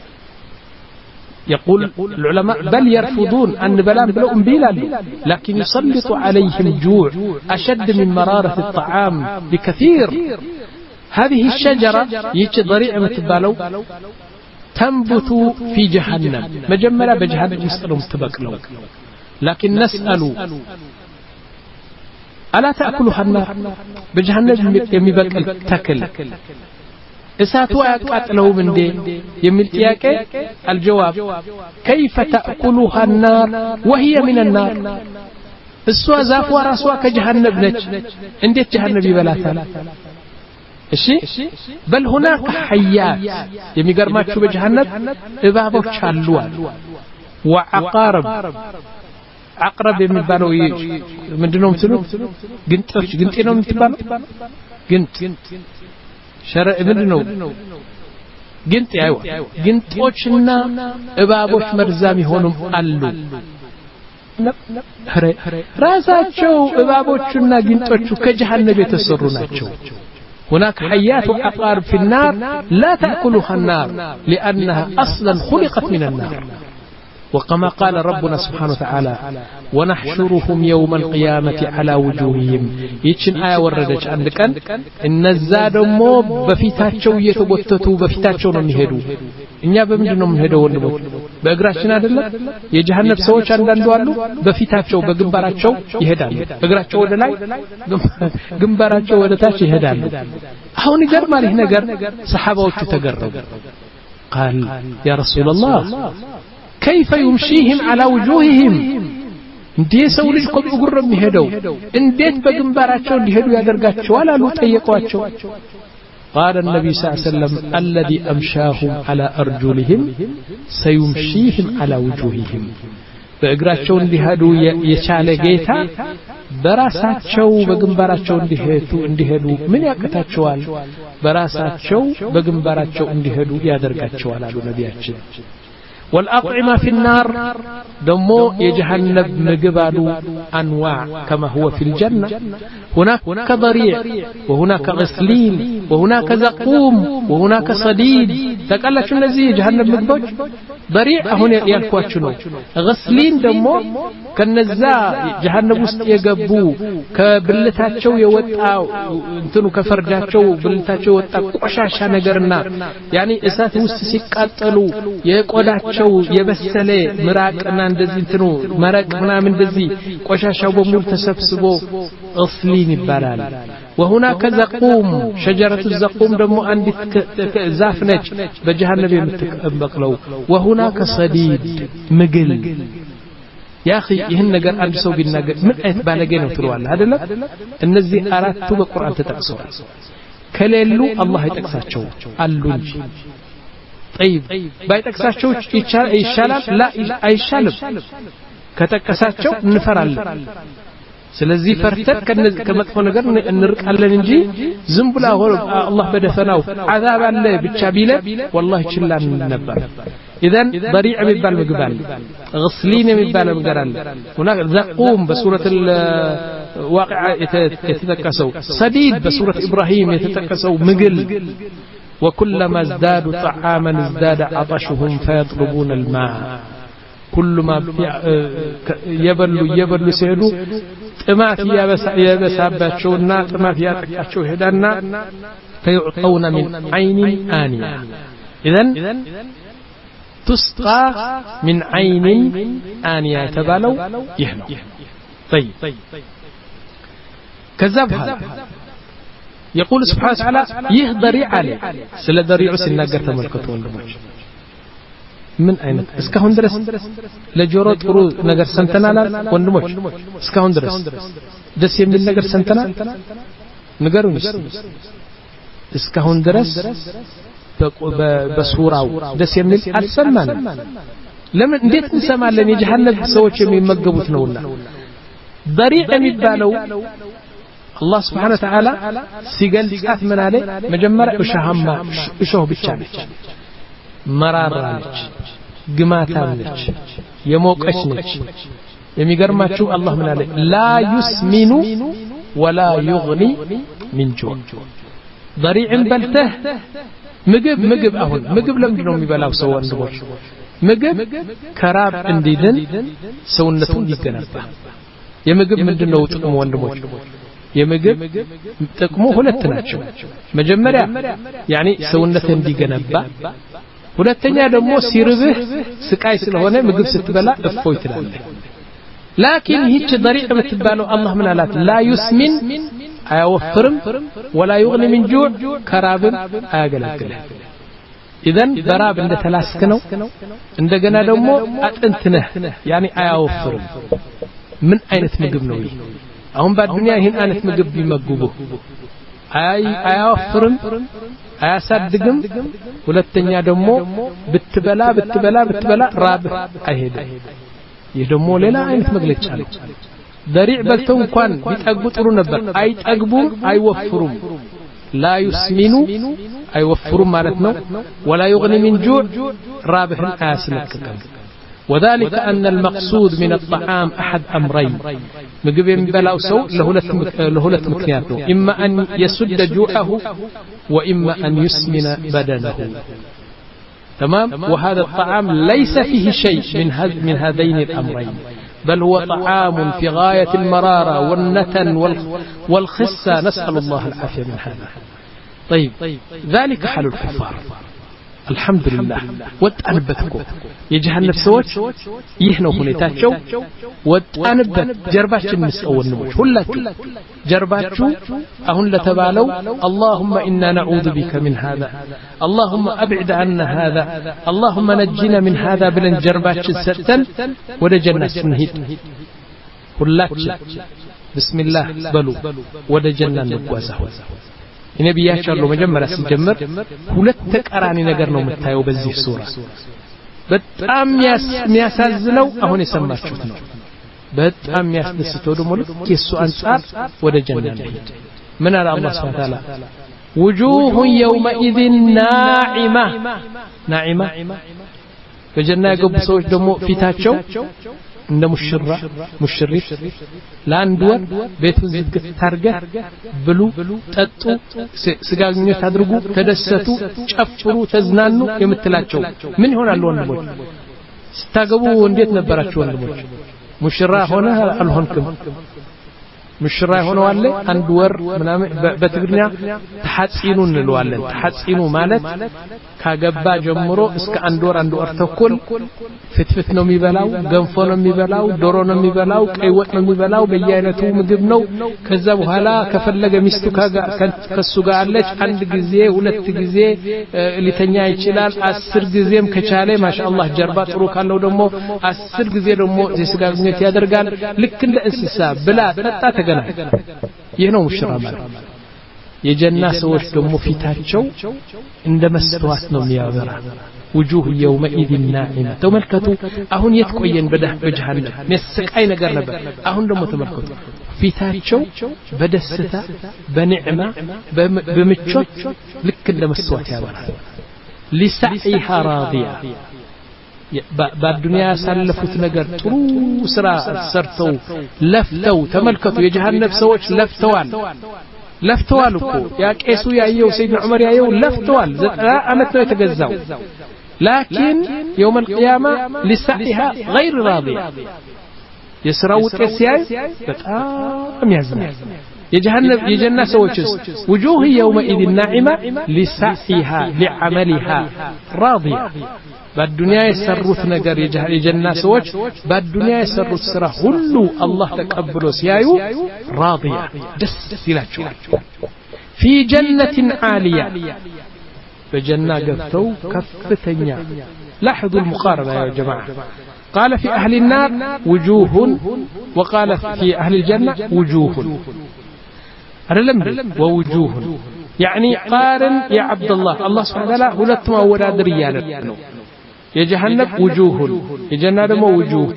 Speaker 2: يقول العلماء بل يرفضون أن بلان بلوم بيلالو لكن يسلط عليهم جوع أشد من مرارة الطعام بكثير هذه الشجرة يجي ضريع متبالو تنبت في جهنم مجملة بجهنم يسألهم تبقلوا لكن نسأل ألا تأكلها النار بجهنم يمبقل تكل إساتوا يقاتلوا من دي يميل تياكي الجواب كيف تأكلها النار وهي من النار السوا زافوا راسوا كجهنم نج انديت جهنم يبلاتها እሺ بل هناك حيات የሚገርማችሁ በጀሃነም እባቦች አሉ وعقارب عقرب የሚባለው ምንድነው የምትሉት ግንጦች ግንጤ ነው የምትባለው ግንጥ ሸረዕ ምንድነው ግንጥ ያው ግንጦችና እባቦች መርዛም ይሆኑም አሉ ራሳቸው እባቦችና ግንጦቹ ከጀሃነም የተሰሩ ናቸው هناك حيات وعقارب في النار لا تأكلها النار لأنها أصلا خلقت من النار وكما قال ربنا سبحانه وتعالى ونحشرهم يوم القيامة على وجوههم يتشن آية وردج عندك إن الزاد مو بفيتاتشو يتبوتتو بفيتاتشو نمهدو إنيا بمجنو منهدو ونموت بأقراتشنا دلت يجهنب سوچ عندندو علو بفيتاتشو بقنباراتشو يهدالو بأقراتشو ودلاي قنباراتشو ودتاش يهدالو هون نقر ماليه نقر صحابة وچو تقرب قال يا رسول الله كيف يمشيهم على وجوههم እንዴ ሰው ልጅ ቆም ጉርም ይሄደው እንዴት በግንባራቸው እንዲሄዱ ያደርጋቸዋል አሉ ጠየቋቸው قال النبي صلى الله عليه وسلم الذي امشاهم على ارجلهم سيمشيهم على وجوههم በእግራቸው እንዲሄዱ የቻለ ጌታ በራሳቸው በግንባራቸው እንዲሄዱ እንዲሄዱ ምን ያቀታቸዋል በራሳቸው በግንባራቸው እንዲሄዱ ያደርጋቸዋል አሉ ነቢያችን والأطعمة في النار دمو يجهنم مقبالو أنواع كما هو في الجنة هناك ضريع وهناك غسلين وهناك زقوم وهناك صديد تقال لك الذي جهنم مقبوج ضريع هنا يالكواتشنو غسلين دمو كالنزا جهنم وست يقبو كبلتاتشو يوطاو انتنو كفرجاتشو بلتاتشو يوطاو قشاشا نقرنا يعني اسات وست سيقاتلو يقوداتشو የበሰለ ምራቅና እንደዚህ እንትኑ መረቅ ምናምን እንደዚህ ቆሻሻው በሙሉ ተሰብስቦ እስሊን ይባላል وهناك زقوم شجرة الزقوم دمو عندك ዛፍ ነች በጀሃነም የምትበቅለው وهناك صديد مقل يا اخي ይህን ነገር አንድ ሰው ቢናገር ምን አይነት ባለጌ ነው ትሏል አይደለም እነዚህ አራቱ በቁርአን ተጠቅሰዋል ከሌሉ አላህ ይጠቅሳቸው አሉ እንጂ طيب بايتكساچو ይሻላል لا አይሻልም ከተከሳቸው እንፈራለን ስለዚህ ፈርተን ከመጥፎ ነገር እንርቃለን እንጂ ዝም ብላ አላህ በደፈናው عذاب አለ ብቻ ቢለ والله ችላን ነበር اذا ضريع የሚባል ምግብ አለ غسلين የሚባል ምግብ አለ هناك زقوم بسوره الواقعه የተጠቀሰው صديد بسوره ابراهيم የተጠቀሰው ምግል وكلما ازدادوا طعاما ازداد عطشهم فيطلبون الماء كل ما يبلوا يبلوا سيدوا طمات يبساباچونا طمات ياطقاچو هدانا فيعطون من عين آنية اذن تسقى من عين آنية تبالوا يهنو طيب كذبها يقول سبحانه وتعالى يهضري عليه سلا دريعو سناغر تملكتو ወንድሞች ምን አይነት እስካሁን ድረስ ለጆሮ ጥሩ ነገር ሰምተናል ወንድሞች እስካሁን ድረስ ደስ የሚል ነገር ሰምተናል ንገሩኝ እስካሁን ድረስ በሱራው ደስ የሚል አልሰማንም ለምን እንዴት እንሰማለን የጀሃነም ሰዎች የሚመገቡት ነውና ضريع የሚባለው الله سبحانه وتعالى ሲገልጻት ምን አለ መጀመሪያ እሻሃማ እሾህ ብቻ ነች መራራ ነች ግማታም ነች የሞቀች ነች የሚገርማችሁ አላህ ምን አለ لا يسمن ولا يغني من جوع ضريع بلته ምግብ ምግብ አሁን ምግብ ለምንድን ነው የሚበላው ሰው ወንድሞች ምግብ ከራብ እንዲድን ሰውነቱ እንዲገነባ የምግብ ምንድነው ጥቅሙ ወንድሞች የምግብ ጥቅሙ ሁለት ናቸው መጀመሪያ ያኒ ሰውነት እንዲገነባ ሁለተኛ ደግሞ ሲርብህ ስቃይ ስለሆነ ምግብ ስትበላ እፎይ ትላለህ لكن هيك ضريع بتبالو الله من አላት لا يسمن አያወፍርም ولا يغني من جوع كراب አያገለግልም إذن براب عند تلاسكنو عندنا دمو أتنتنه يعني أيوفر من أين تمجب نوي أهم بعد الدنيا هن أين تمجب بمجبوه أي أيوفرم أيصدقم ولا الدنيا دمو بتبلا بتبلا بتبلا راب أهيد يدمو لنا أين تمجلت شالو دريع بلتو كان بيتأجبوا نبر أي تأجبون أيوفرم لا يسمنوا أي وفروا مالتنا ولا يغني من جوع رابح آسلك وذلك أن المقصود من الطعام أحد أمرين مقبل بلاو سو لهولة مكنياته إما أن يسد جوعه وإما أن يسمن بدنه تمام وهذا الطعام ليس فيه شيء من, من هذين الأمرين بل هو طعام في غاية المرارة والنتن والخسة نسأل الله العافية من هذا طيب ذلك حال الكفار الحمد لله وتأنبتكم يجهنم سوت يهنو هنيتاتشو وتأنبت جرباتش مسأول نموش هلاتو جرباتشو أهن لتبالو اللهم إنا نعوذ بك من هذا اللهم أبعد عنا هذا اللهم نجنا من هذا بلن جرباتش ستن ودجنا سنهيد هلاتش بسم الله بلو ودجنا نقوازه ነብያችን አሉ መጀመሪያ ሲጀምር ሁለት ተቃራኒ ነገር ነው የምታየው በዚህ ሱራ በጣም የሚያሳዝነው አሁን የሰማችሁት ነው በጣም የሚያስደስተው ደግሞ ልክ የሱ አንጻር ወደ ጀነት ነው ምን አለ አላህ Subhanahu Wa Ta'ala وجوه يومئذ ناعمة ناعمة በጀነት የገቡ ሰዎች ደግሞ ፊታቸው እንደ ሙሽራ ሙሽሪት ለአንድ ወር ቤቱን ዝግት ታርገህ ብሉ ጠጡ ስጋግኘት አድርጉ ተደሰቱ ጨፍሩ ተዝናኑ የምትላቸው ምን ይሆናል ወንድሞች ስታገቡ እንዴት ነበራችሁ ወንድሞች ሙሽራ ሆነ አልሆንክም ሙሽራ ሆነው አለ አንድ ወር ምናምን በትግርኛ ተሐጺኑ እንለዋለን ተሐጺኑ ማለት ካገባ ጀምሮ እስከ አንድ ወር አንድ ወር ተኩል ፍትፍት ነው የሚበላው ገንፎ ነው የሚበላው ዶሮ ነው የሚበላው ቀይ ወጥ ነው የሚበላው በየአይነቱ ምግብ ነው ከዛ በኋላ ከፈለገ ሚስቱ ከሱ ጋር አለች አንድ ጊዜ ሁለት ጊዜ ሊተኛ ይችላል አስር ጊዜም ከቻለ ማሻአላህ ጀርባ ጥሩ ካለው ደግሞ አስር ጊዜ ደግሞ የስጋ ግንኙነት ያደርጋል ልክ እንደ እንስሳ ብላ ጠጣ ተገና ይህ ነው ሙሽራ ማለት የጀና ሰዎች ደግሞ ፊታቸው እንደ መስተዋት ነው የሚያበራ وجوه يومئذ ناعمة ተመልከቱ አሁን የት ቆየን በጀሃነም መስቃይ ነገር ነበር አሁን ደግሞ ተመልከቱ ፊታቸው በደስታ በንዕማ በምቾት ልክ እንደ መስተዋት ያበራል لسعيها راضية በዱንያ ያሳለፉት ነገር ጥሩ ስራ ሰርተው ለፍተው ተመልከቱ የጀሃነም ሰዎች ለፍተዋል ለፍተዋል እኮ ያ ቄሱ ያየው ሰይድ ዑመር ያየው ለፍተዋል ዘጠና አመት ነው የተገዛው لكن يوم القيامة لسعيها غير راضية يسراو تسياي بتام يزنا يجهنم يجنة سوتشس وجوه يومئذ ناعمة لسعيها لعملها راضية بالدنيا يسرت نجار يجنة سوتش بالدنيا يسرت سرا هلو الله تقبله سيايو راضية دس سيلاتشو في جنة عالية بجنة قفتو كفتنيا لاحظوا المقارنة يا جماعة قال في أهل النار وجوه وقال في أهل الجنة وجوه أرلم ووجوه يعني قارن يا عبد الله الله سبحانه وتعالى ولتما ولاد ريال يجهنم وجوه يجنة وجوه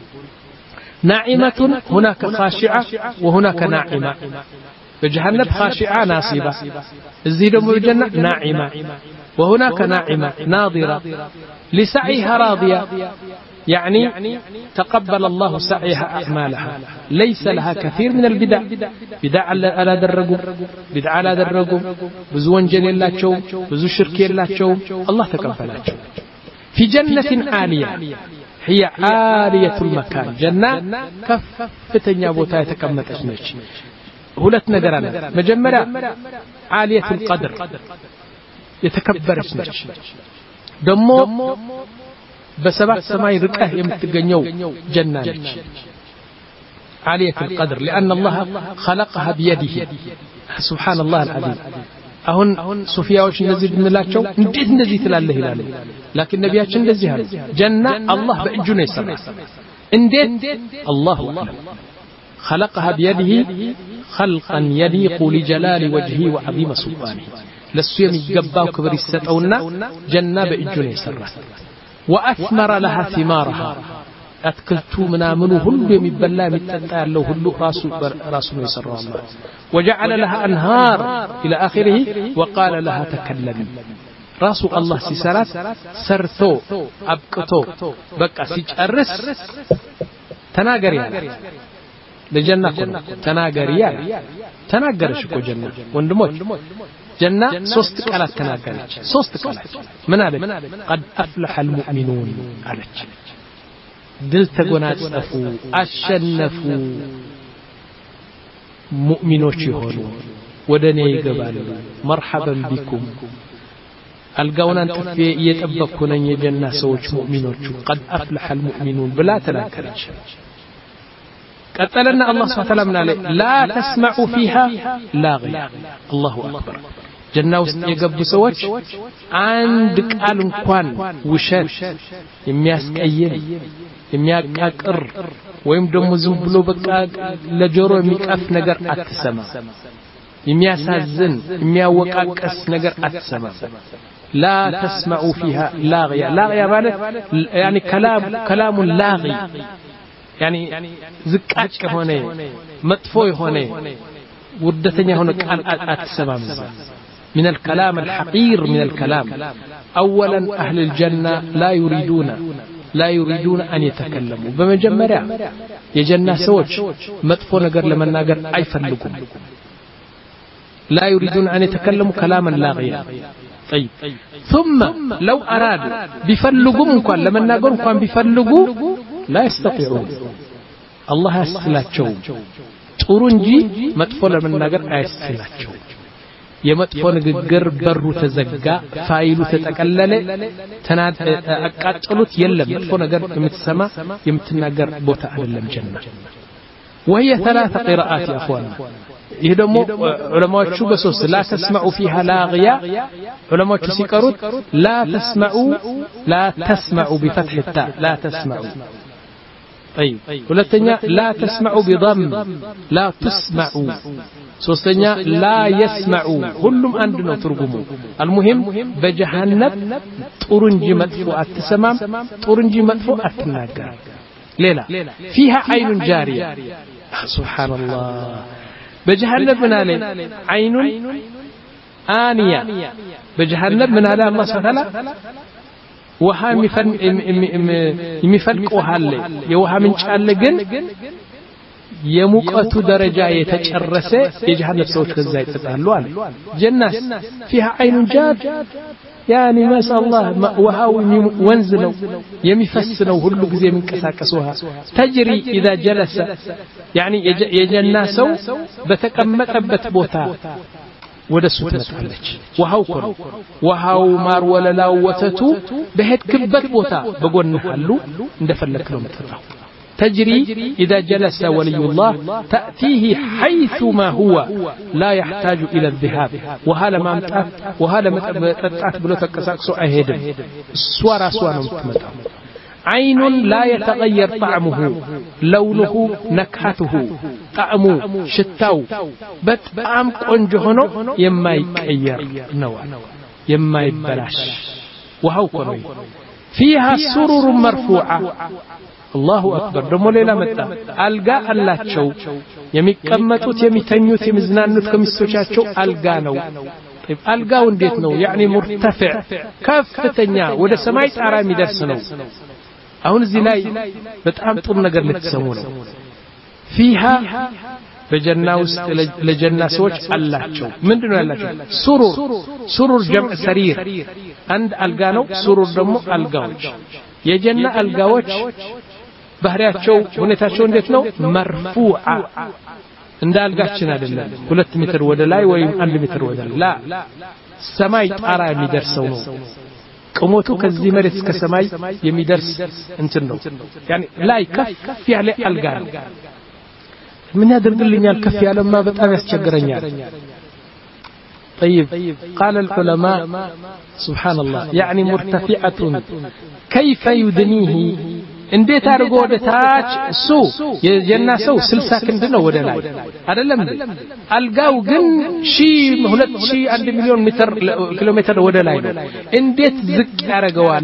Speaker 2: ناعمة هناك خاشعة وهناك ناعمة بجهنم خاشعة ناصبة الزيدم بالجنة ناعمة وهناك ناعمة ناظرة لسعيها راضية يعني تقبل الله سعيها أعمالها ليس لها كثير من البدع بدع على درجو بدع على درجو بزوان جل الله شو بزو شرك الله شو الله تقبلها شو في جنة عالية هي عالية المكان جنة كفتنيا بوتا يتكمت أجنش ሁለት ነገር አለ መጀመሪያ عالية القدر የተከበረች ነች ደሞ በሰባት ሰማይ ርቀህ የምትገኘው ጀና ነች عالية القدر لأن الله خلقها بيده سبحان الله العظيم አሁን ሱፊያዎች እንደዚህ ብንላቸው እንዴት እንደዚህ ትላለህ ይላሉ لكن ነቢያችን እንደዚህ አሉ ጀና አላህ በእጁ ነው የሰራው እንዴት አላሁ አዕለም خلقها بيده خلقا يليق لجلال وجهه وعظيم سلطانه ለሱ የሚገባው ክብር ይሰጠውና ጀና በእጁ ነው የሰራው واثمر لها ثمارها አትክልቱ ምናምኑ ሁሉ የሚበላ የሚጠጣ ያለው ሁሉ ራሱ ራሱ ነው የሰራው አላህ وجعل لها انهار الى اخره وقال لها تكلمي ራሱ አላህ ሲሰራት ሰርቶ አብቅቶ በቃ ሲጨርስ ተናገሪ ያለ ለጀና ተናገሪ ያለ ተናገረሽ እኮ ጀና ወንድሞች ጀና ሶስት ቃላት ተናገረች ሶስት ቃላት ምን አለች قد افلح المؤمنون አለች ድል ተጎናጸፉ አሸነፉ ሙእሚኖች ይሆኑ ወደኔ ይገባሉ መርሐበን ቢኩም አልጋውን አንጥፌ እየጠበቅኩ ነኝ የጀና ሰዎች ሙእሚኖቹ قد افلح المؤمنون ብላ ተናገረች ቀጠለና አላህ Subhanahu Wa Ta'ala لا تسمعوا فيها لاغيا الله اكبر ጀና ውስጥ የገቡ ሰዎች አንድ ቃል እንኳን ውሸት የሚያስቀይም የሚያቃቅር ወይም ደግሞ ዝም ብሎ በቃ ለጆሮ የሚቀፍ ነገር አትሰማ የሚያሳዝን የሚያወቃቀስ ነገር አትሰማ لا تسمعوا فيها لاغيا لاغيا ማለት يعني كلام كلام لاغي يعني ዝቃጭ ሆነ መጥፎ ሆነ ውርደተኛ ሆነ ቃል አትሰማም من الكلام الحقير من الكلام اولا اهل الجنه لا يريدون لا يريدون ان يتكلموا بمجمريا የጀና ሰዎች መጥፎ ነገር ለመናገር አይፈልጉም لا يريدون ان يتكلموا كلاما لاغيا طيب ثم لو ارادوا بيفلغوا እንኳን ለመናገር እንኳን ቢፈልጉ لا يستطيعون الله ያስላቸው ጥሩ እንጂ መጥፎ ለመናገር አይስላቸው የመጥፎ ንግግር በሩ ተዘጋ ፋይሉ ተጠቀለለ ተናድ አቃጥሉት የለም መጥፎ ነገር የምትሰማ የምትናገር ቦታ አይደለም ጀና وهي ثلاث قراءات يا اخوانا ይሄ ደግሞ ዑለማዎቹ በሶስት لا تسمعوا فيها لاغيا ዑለማዎቹ ሲቀሩት لا تسمعوا لا تسمعوا بفتح التاء لا تسمعوا طيب ሁለተኛ لا تسمعوا بضم لا تسمعوا ሶስተኛ لا يسمعوا ሁሉም አንድ ነው ትርጉሙ المهم በጀሃነም ጥሩ እንጂ መጥፎ አትሰማም ጥሩ እንጂ መጥፎ አትናገር ሌላ فيها عين جارية سبحان الله بجهنم من عليه عين آنية بجهنم من عليه الله سبحانه وتعالى وها የሚፈልቅ ውሃ አለ የውሃ ምንጭ አለ ግን የሙቀቱ ደረጃ የተጨረሰ የጀሃነም ሰዎች ከዛ ይጠጣሉ አለ ጀናስ فيها عين جاد يعني ما شاء الله وهاو ወንዝ ነው የሚፈስ ነው ሁሉ ጊዜ የሚንቀሳቀስ ውሃ تجري اذا جلس يعني የጀና ሰው በተቀመጠበት ቦታ ወደሱ ተመጣለች ውሃው ኮን ውሃው ማር ወለላው ወተቱ በሄድክበት ቦታ በጎንህ አሉ እንደፈለክ ነው የምትጠጣው تجري إذا جلس ولي الله تأتيه حيث ما هو لا يحتاج إلى الذهاب وهذا ما متأت وهذا متأت بلو تكساكسو أهدم سوارا سوارا متمتع عين لا يتغير طعمه لونه نكهته طعمه شتاو بطعم قنجو هنو يما يكير نوع يما يبلاش وهو كنوي فيها سرر مرفوعة الله أكبر دمو ليلة متى ألقى اللاتشو يميكمتوت يميتنيوت يمزنانوت كمستوشاتشو ألقى نو طيب ألقى ونديت نو يعني مرتفع كفتنيا ودا سمايت عرامي درسنو أهون الزلاي بتعام طول نقر لتسمونه فيها بجنة وست لجنة سوج اللاتشو من دون اللاتشو سرور سرور جمع سرير عند ألقانو سرور دمو ألقاوش يجنة ألقاوش ባህሪያቸው ሁኔታቸው እንዴት ነው መርፉዓ እንዳልጋችን አይደለም ሁለት ሜትር ወደ ላይ ወይም አንድ ሜትር ወደ ላይ ላ ሰማይ ጣራ የሚደርሰው ነው ቁመቱ ከዚህ መሬት እስከ ሰማይ የሚደርስ እንትን ነው يعني ላይ ከፍ ያለ አልጋ من ያደርግልኛል ከፍ ያለማ በጣም ያስቸግረኛል طيب قال العلماء سبحان الله يعني مرتفعة كيف يدنيه እንዴት አድርጎ ወደ ታች እሱ የጀና ሰው ስልሳ ክንድ ነው ወደ ላይ አይደለም አልጋው ግን ሁለት ሺህ አንድ ሚሊዮን ሜትር ኪሎ ሜትር ወደ ላይ ነው እንዴት ዝቅ ያረጋዋል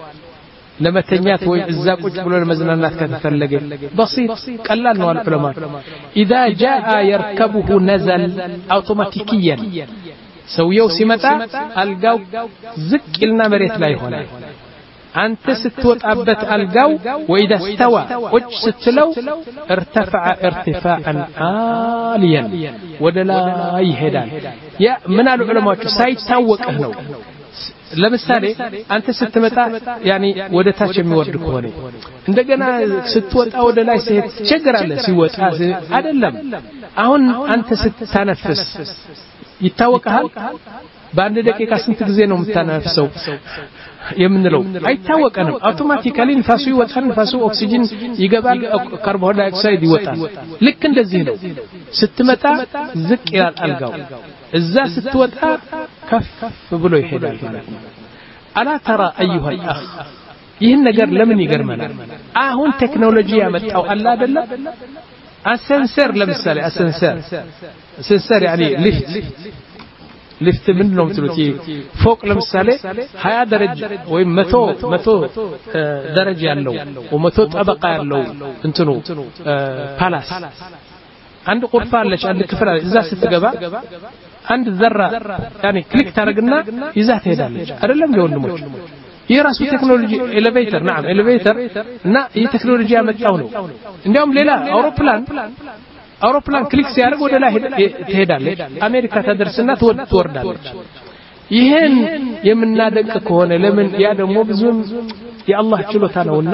Speaker 2: ለመተኛት ወይ እዛ ቁጭ ብሎ ለመዝናናት ከተፈለገ بسيط ቀላል ነው አልዑለማ اذا جاء يركبه نزل اوتوماتيكيا ሰውየው ሲመጣ አልጋው ዝቅ ይልና መሬት ላይ ይሆናል አንተ ስትወጣበት አልጋው ወይዳ استوى ቁጭ ስትለው ارتفع ارتفاعا عاليا ወደላ ይሄዳል ያ ምን አሉ ዑለማዎቹ ሳይታወቅህ ነው ለምሳሌ አንተ ስትመጣ ያኒ ወደ ታች የሚወርድ ከሆነ እንደገና ስትወጣ ወደ ላይ ሲሄድ ትቸገራለህ ሲወጣ አይደለም አሁን አንተ ስትተነፍስ ይታወቃል በአንድ ደቂቃ ስንት ጊዜ ነው የምታነፍሰው የምንለው አይታወቀንም አውቶማቲካሊ ንፋሱ ይወጣል ንፋሱ ኦክሲጅን ይገባል ካርቦን ዳይኦክሳይድ ይወጣል ልክ እንደዚህ ነው ስትመጣ ዝቅ ይላል አልጋው እዛ ስትወጣ ከፍ ብሎ ይሄዳል ማለት ነው አላ ተራ ايها الاخ ይህን ነገር ለምን ይገርመናል አሁን ቴክኖሎጂ ያመጣው አለ አይደለ አሰንሰር ለምሳሌ አሰንሰር አሰንሰር يعني ሊፍት ሊፍት ምን ነው የምትሉት ፎቅ ለምሳሌ ሀያ ደረጃ ወይ መቶ መቶ ደረጃ ያለው ወመቶ ጠበቃ ያለው እንትኑ ፓላስ አንድ ቁርፋ አለች አንድ ክፍል አለች እዛ ስትገባ አንድ ዘራ ያኒ ክሊክ ታረግና ይዛ ትሄዳለች አይደለም ለወንድሞች የራሱ ቴክኖሎጂ ኤሌቬተር نعم ኤሌቬተር እና ይህ ቴክኖሎጂ ያመጣው ነው እንዲያውም ሌላ አውሮፕላን አውሮፕላን ክሊክ ሲያደርግ ወደ ላይ ትሄዳለች አሜሪካ ተደርስና ትወርዳለች ይሄን የምናደንቅ ከሆነ ለምን ያ ደግሞ ብዙም የአላህ ችሎታ ነውና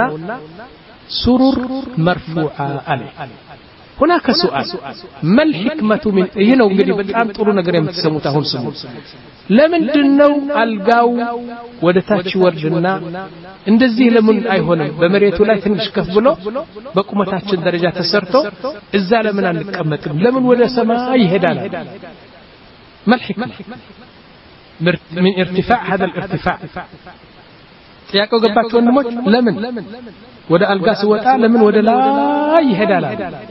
Speaker 2: ሱሩር مرفوعه عليه هناك سؤال ما الحكمه من هنا እንግዲህ በጣም ጥሩ ነገር የምትሰሙት አሁን ስሙ ለምንድነው አልጋው ወደ ታች ወርድና እንደዚህ ለምን አይሆንም በመሬቱ ላይ ትንሽ ከፍ ብሎ በቁመታችን ደረጃ ተሰርቶ እዛ ለምን አንቀመጥም ለምን ወደ ሰማይ ይሄዳል ما الحكمه من ارتفاع هذا الارتفاع ጥያቄው ገባችሁ ወንድሞች ለምን ወደ አልጋ ሲወጣ ለምን ወደ ላይ ይሄዳል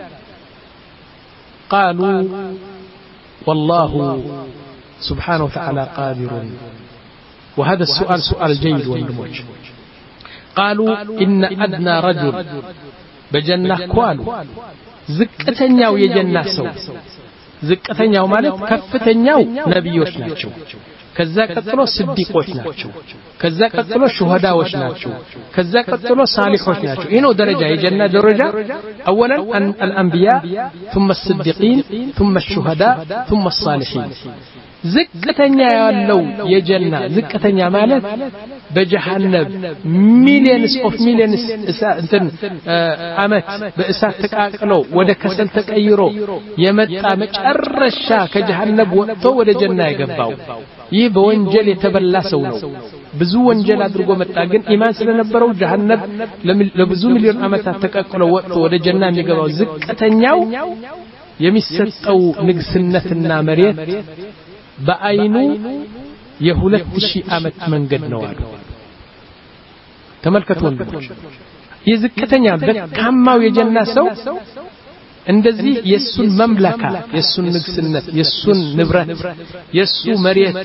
Speaker 2: قالوا والله سبحانه وتعالى قادر وهذا السؤال سؤال جيد والنموذج قالوا إن أدنى رجل بجنة كوالو زكتنياو يجنة سو زكتنياو مالك كفتنياو نبيوش ناتشو ከዛ ቀጥሎ ስዲቆች ናቸው ከዛ ቀጥሎ ሹሃዳዎች ናቸው ከዛ ቀጥሎ ሳሊሖች ናቸው ይሄ ነው ደረጃ የጀና ደረጃ اولا الانبياء ثم الصديقين ثم الشهداء ثم الصالحين ዝቅተኛ ያለው የጀና ዝቅተኛ ማለት በጀሃነም ሚሊየንስ ኦፍ ሚሊየንስ እንትን አመት በእሳት ተቃቅለው ወደ ከሰል ተቀይሮ የመጣ መጨረሻ ከጀሃነም ወጥቶ ወደ ጀና የገባው ይህ በወንጀል የተበላ ሰው ነው ብዙ ወንጀል አድርጎ መጣ ግን ኢማን ስለነበረው ጀሃነም ለብዙ ሚሊዮን አመታት ተቃቅለው ወጥቶ ወደ ጀና የሚገባው ዝቅተኛው የሚሰጠው ንግስነትና መሬት በአይኑ የሁለት ሺህ አመት መንገድ ነው አሉ ተመልከቱ ወንድሞች የዝቅተኛ በካማው የጀና ሰው እንደዚህ የሱን መምለካ የሱን ንግስነት የሱን ንብረት የሱ መሬት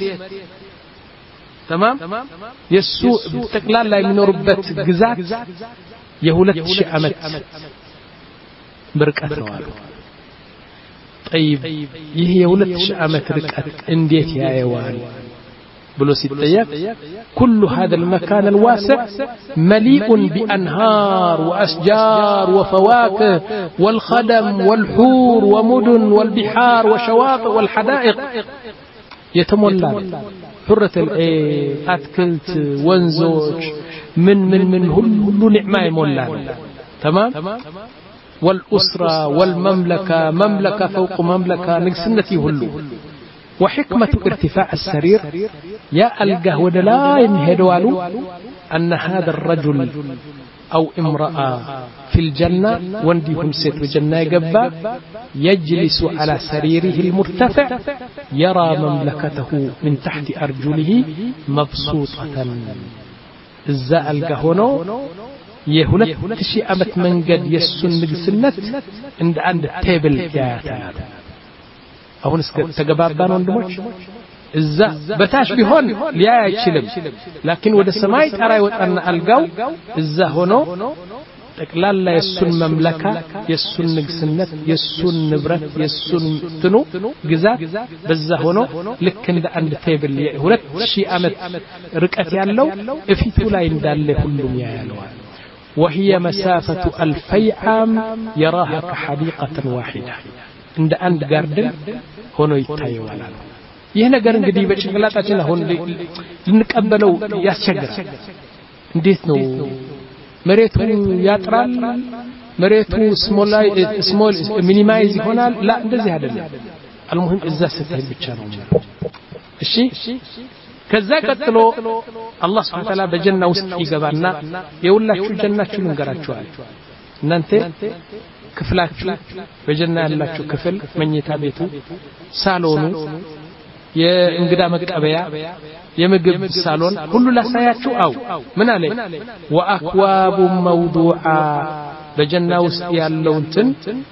Speaker 2: تمام የሱ ተቅላላ የሚኖርበት ግዛት የሁለት ሺህ አመት ብርቀት ነው አሉ طيب ይሄ የሁለት ሺህ አመት ርቀት እንዴት ያየዋል ብሎ ሲጠየቅ كل هذا المكان الواسع مليء بأنهار وأشجار وفواكه والخدم والحور ومدن والبحار وشواطئ والحدائق يتمولى حرة العين أتكلت وانزوج من من من كل نعمة يمولى تمام والأسرة والمملكة مملكة فوق مملكة نقسنتي هلو وحكمة ارتفاع السرير يا القهوة لا ينهدوالو أن هذا الرجل أو امرأة في الجنة ونديهم ست الجنة يقبى يجلس على سريره المرتفع يرى مملكته من تحت أرجله مبسوطة الزاء القهونو يهولت تشي أمت من قد يسن نقسنت عند عند تيبل ياتنا أهون تقبابان وندموش الزاء بتاش بيهون ليا يشلم لكن ود السماء ترى وأن الجو الزاء هونو تقلال يسن مملكة يسن نقسنت يسن نبرة يسن تنو جزاء بالزاء هونو لكن عند تيبل يهولت تشي أمت ركعت يالله في تولا يندل كلهم يالوان وهي مسافة ألفي عام يراها كحديقة واحدة عند عند جاردن هونو يتايوالا ይህ ነገር እንግዲህ በጭንቅላታችን አሁን ልንቀበለው ያስቸግራል እንዴት ነው መሬቱ ያጥራል መሬቱ ስሞል ስሞል ሚኒማይዝ ይሆናል ላ እንደዚህ አይደለም المهم እዛ ስትሄድ ብቻ ነው እሺ ከዛ ቀጥሎ አላህ Subhanahu Wa Ta'ala በጀና ውስጥ ይገባና የሁላችሁ ጀናችሁ እንገራችኋል እናንተ ክፍላችሁ በጀና ያላችሁ ክፍል መኝታ ቤቱ ሳሎኑ የእንግዳ መቀበያ የምግብ ሳሎን ሁሉ ላሳያችሁ አው ምን አለ ወአክዋቡ መውዱዓ በጀና ውስጥ ያለው እንትን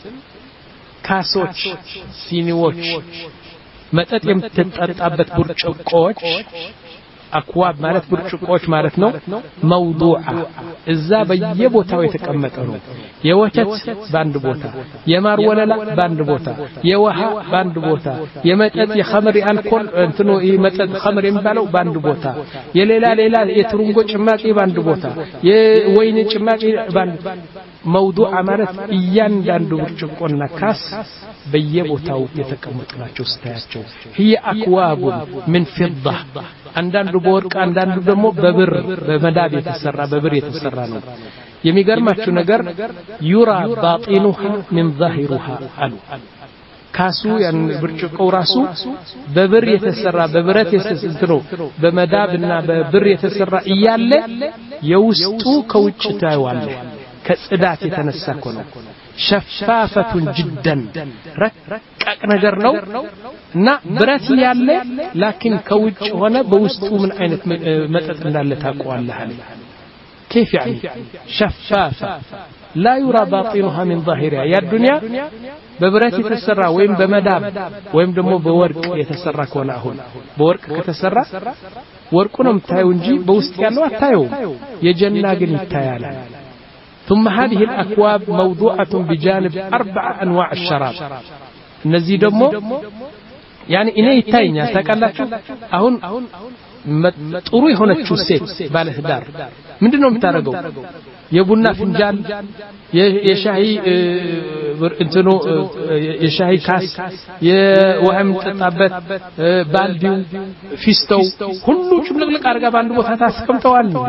Speaker 2: ካሶች ሲኒዎች መጠጥ የምትጠጣበት ብርጭቆዎች አክዋብ ማለት ብርጭቆዎች ማለት ነው መውዱዓ እዛ በየቦታው የተቀመጠ ነው የወተት ባንድ ቦታ የማር ወለላ ባንድ ቦታ የውሃ ባንድ ቦታ የመጠጥ የኸምር አልኮል እንትኑ የመጠጥ ኸምር የሚባለው ባንድ ቦታ የሌላ ሌላ የትሩንጎ ጭማቂ ባንድ ቦታ የወይን ጭማቂ ባንድ መውዱዓ ማለት እያንዳንዱ ብርጭቆና ካስ በየቦታው የተቀመጡ ናቸው ስታያቸው هي اكواب من فضه አንዳንዱ በወርቅ አንዳንዱ ደግሞ በብር በመዳብ የተሰራ በብር የተሰራ ነው የሚገርማችሁ ነገር ዩራ ባጢኑሃ من ظاهرها አሉ ካሱ ያን ብርጭቆው ራሱ በብር የተሰራ በብረት የተሰራ በመዳብና በብር የተሰራ እያለ የውስጡ ከውጭ ታይዋል ከጽዳት የተነሳ ነው شفافة جدا رقق ነገር ነው እና ብረት ያለ لكن ከውጭ ሆነ በውስጡ ምን አይነት መጠጥ እንዳለ ታውቀዋለህ كيف يعني شفافة لا يرى باطنها من ظاهرها يا الدنيا ببرات የተሰራ ወይም በመዳብ ወይም ደግሞ በወርቅ የተሰራ ከሆነ አሁን በወርቅ ከተሰራ ወርቁ ነው የምታየው እንጂ በውስጥ ያለው አታየው የጀና ግን ይታያል ثم هذه الأكواب موضوعة بجانب أربع أنواع الشراب النزي دمو يعني إنه يتاينيا تاكالاتشو أهون طروي هنا تشوسيت بالهدار من دنهم تارقو يبونا فنجان يشاهي انتنو يشاهي كاس يوهم تطابت بالديو فيستو كله شبلغلق أرقا باندو بخاتاسكم توالي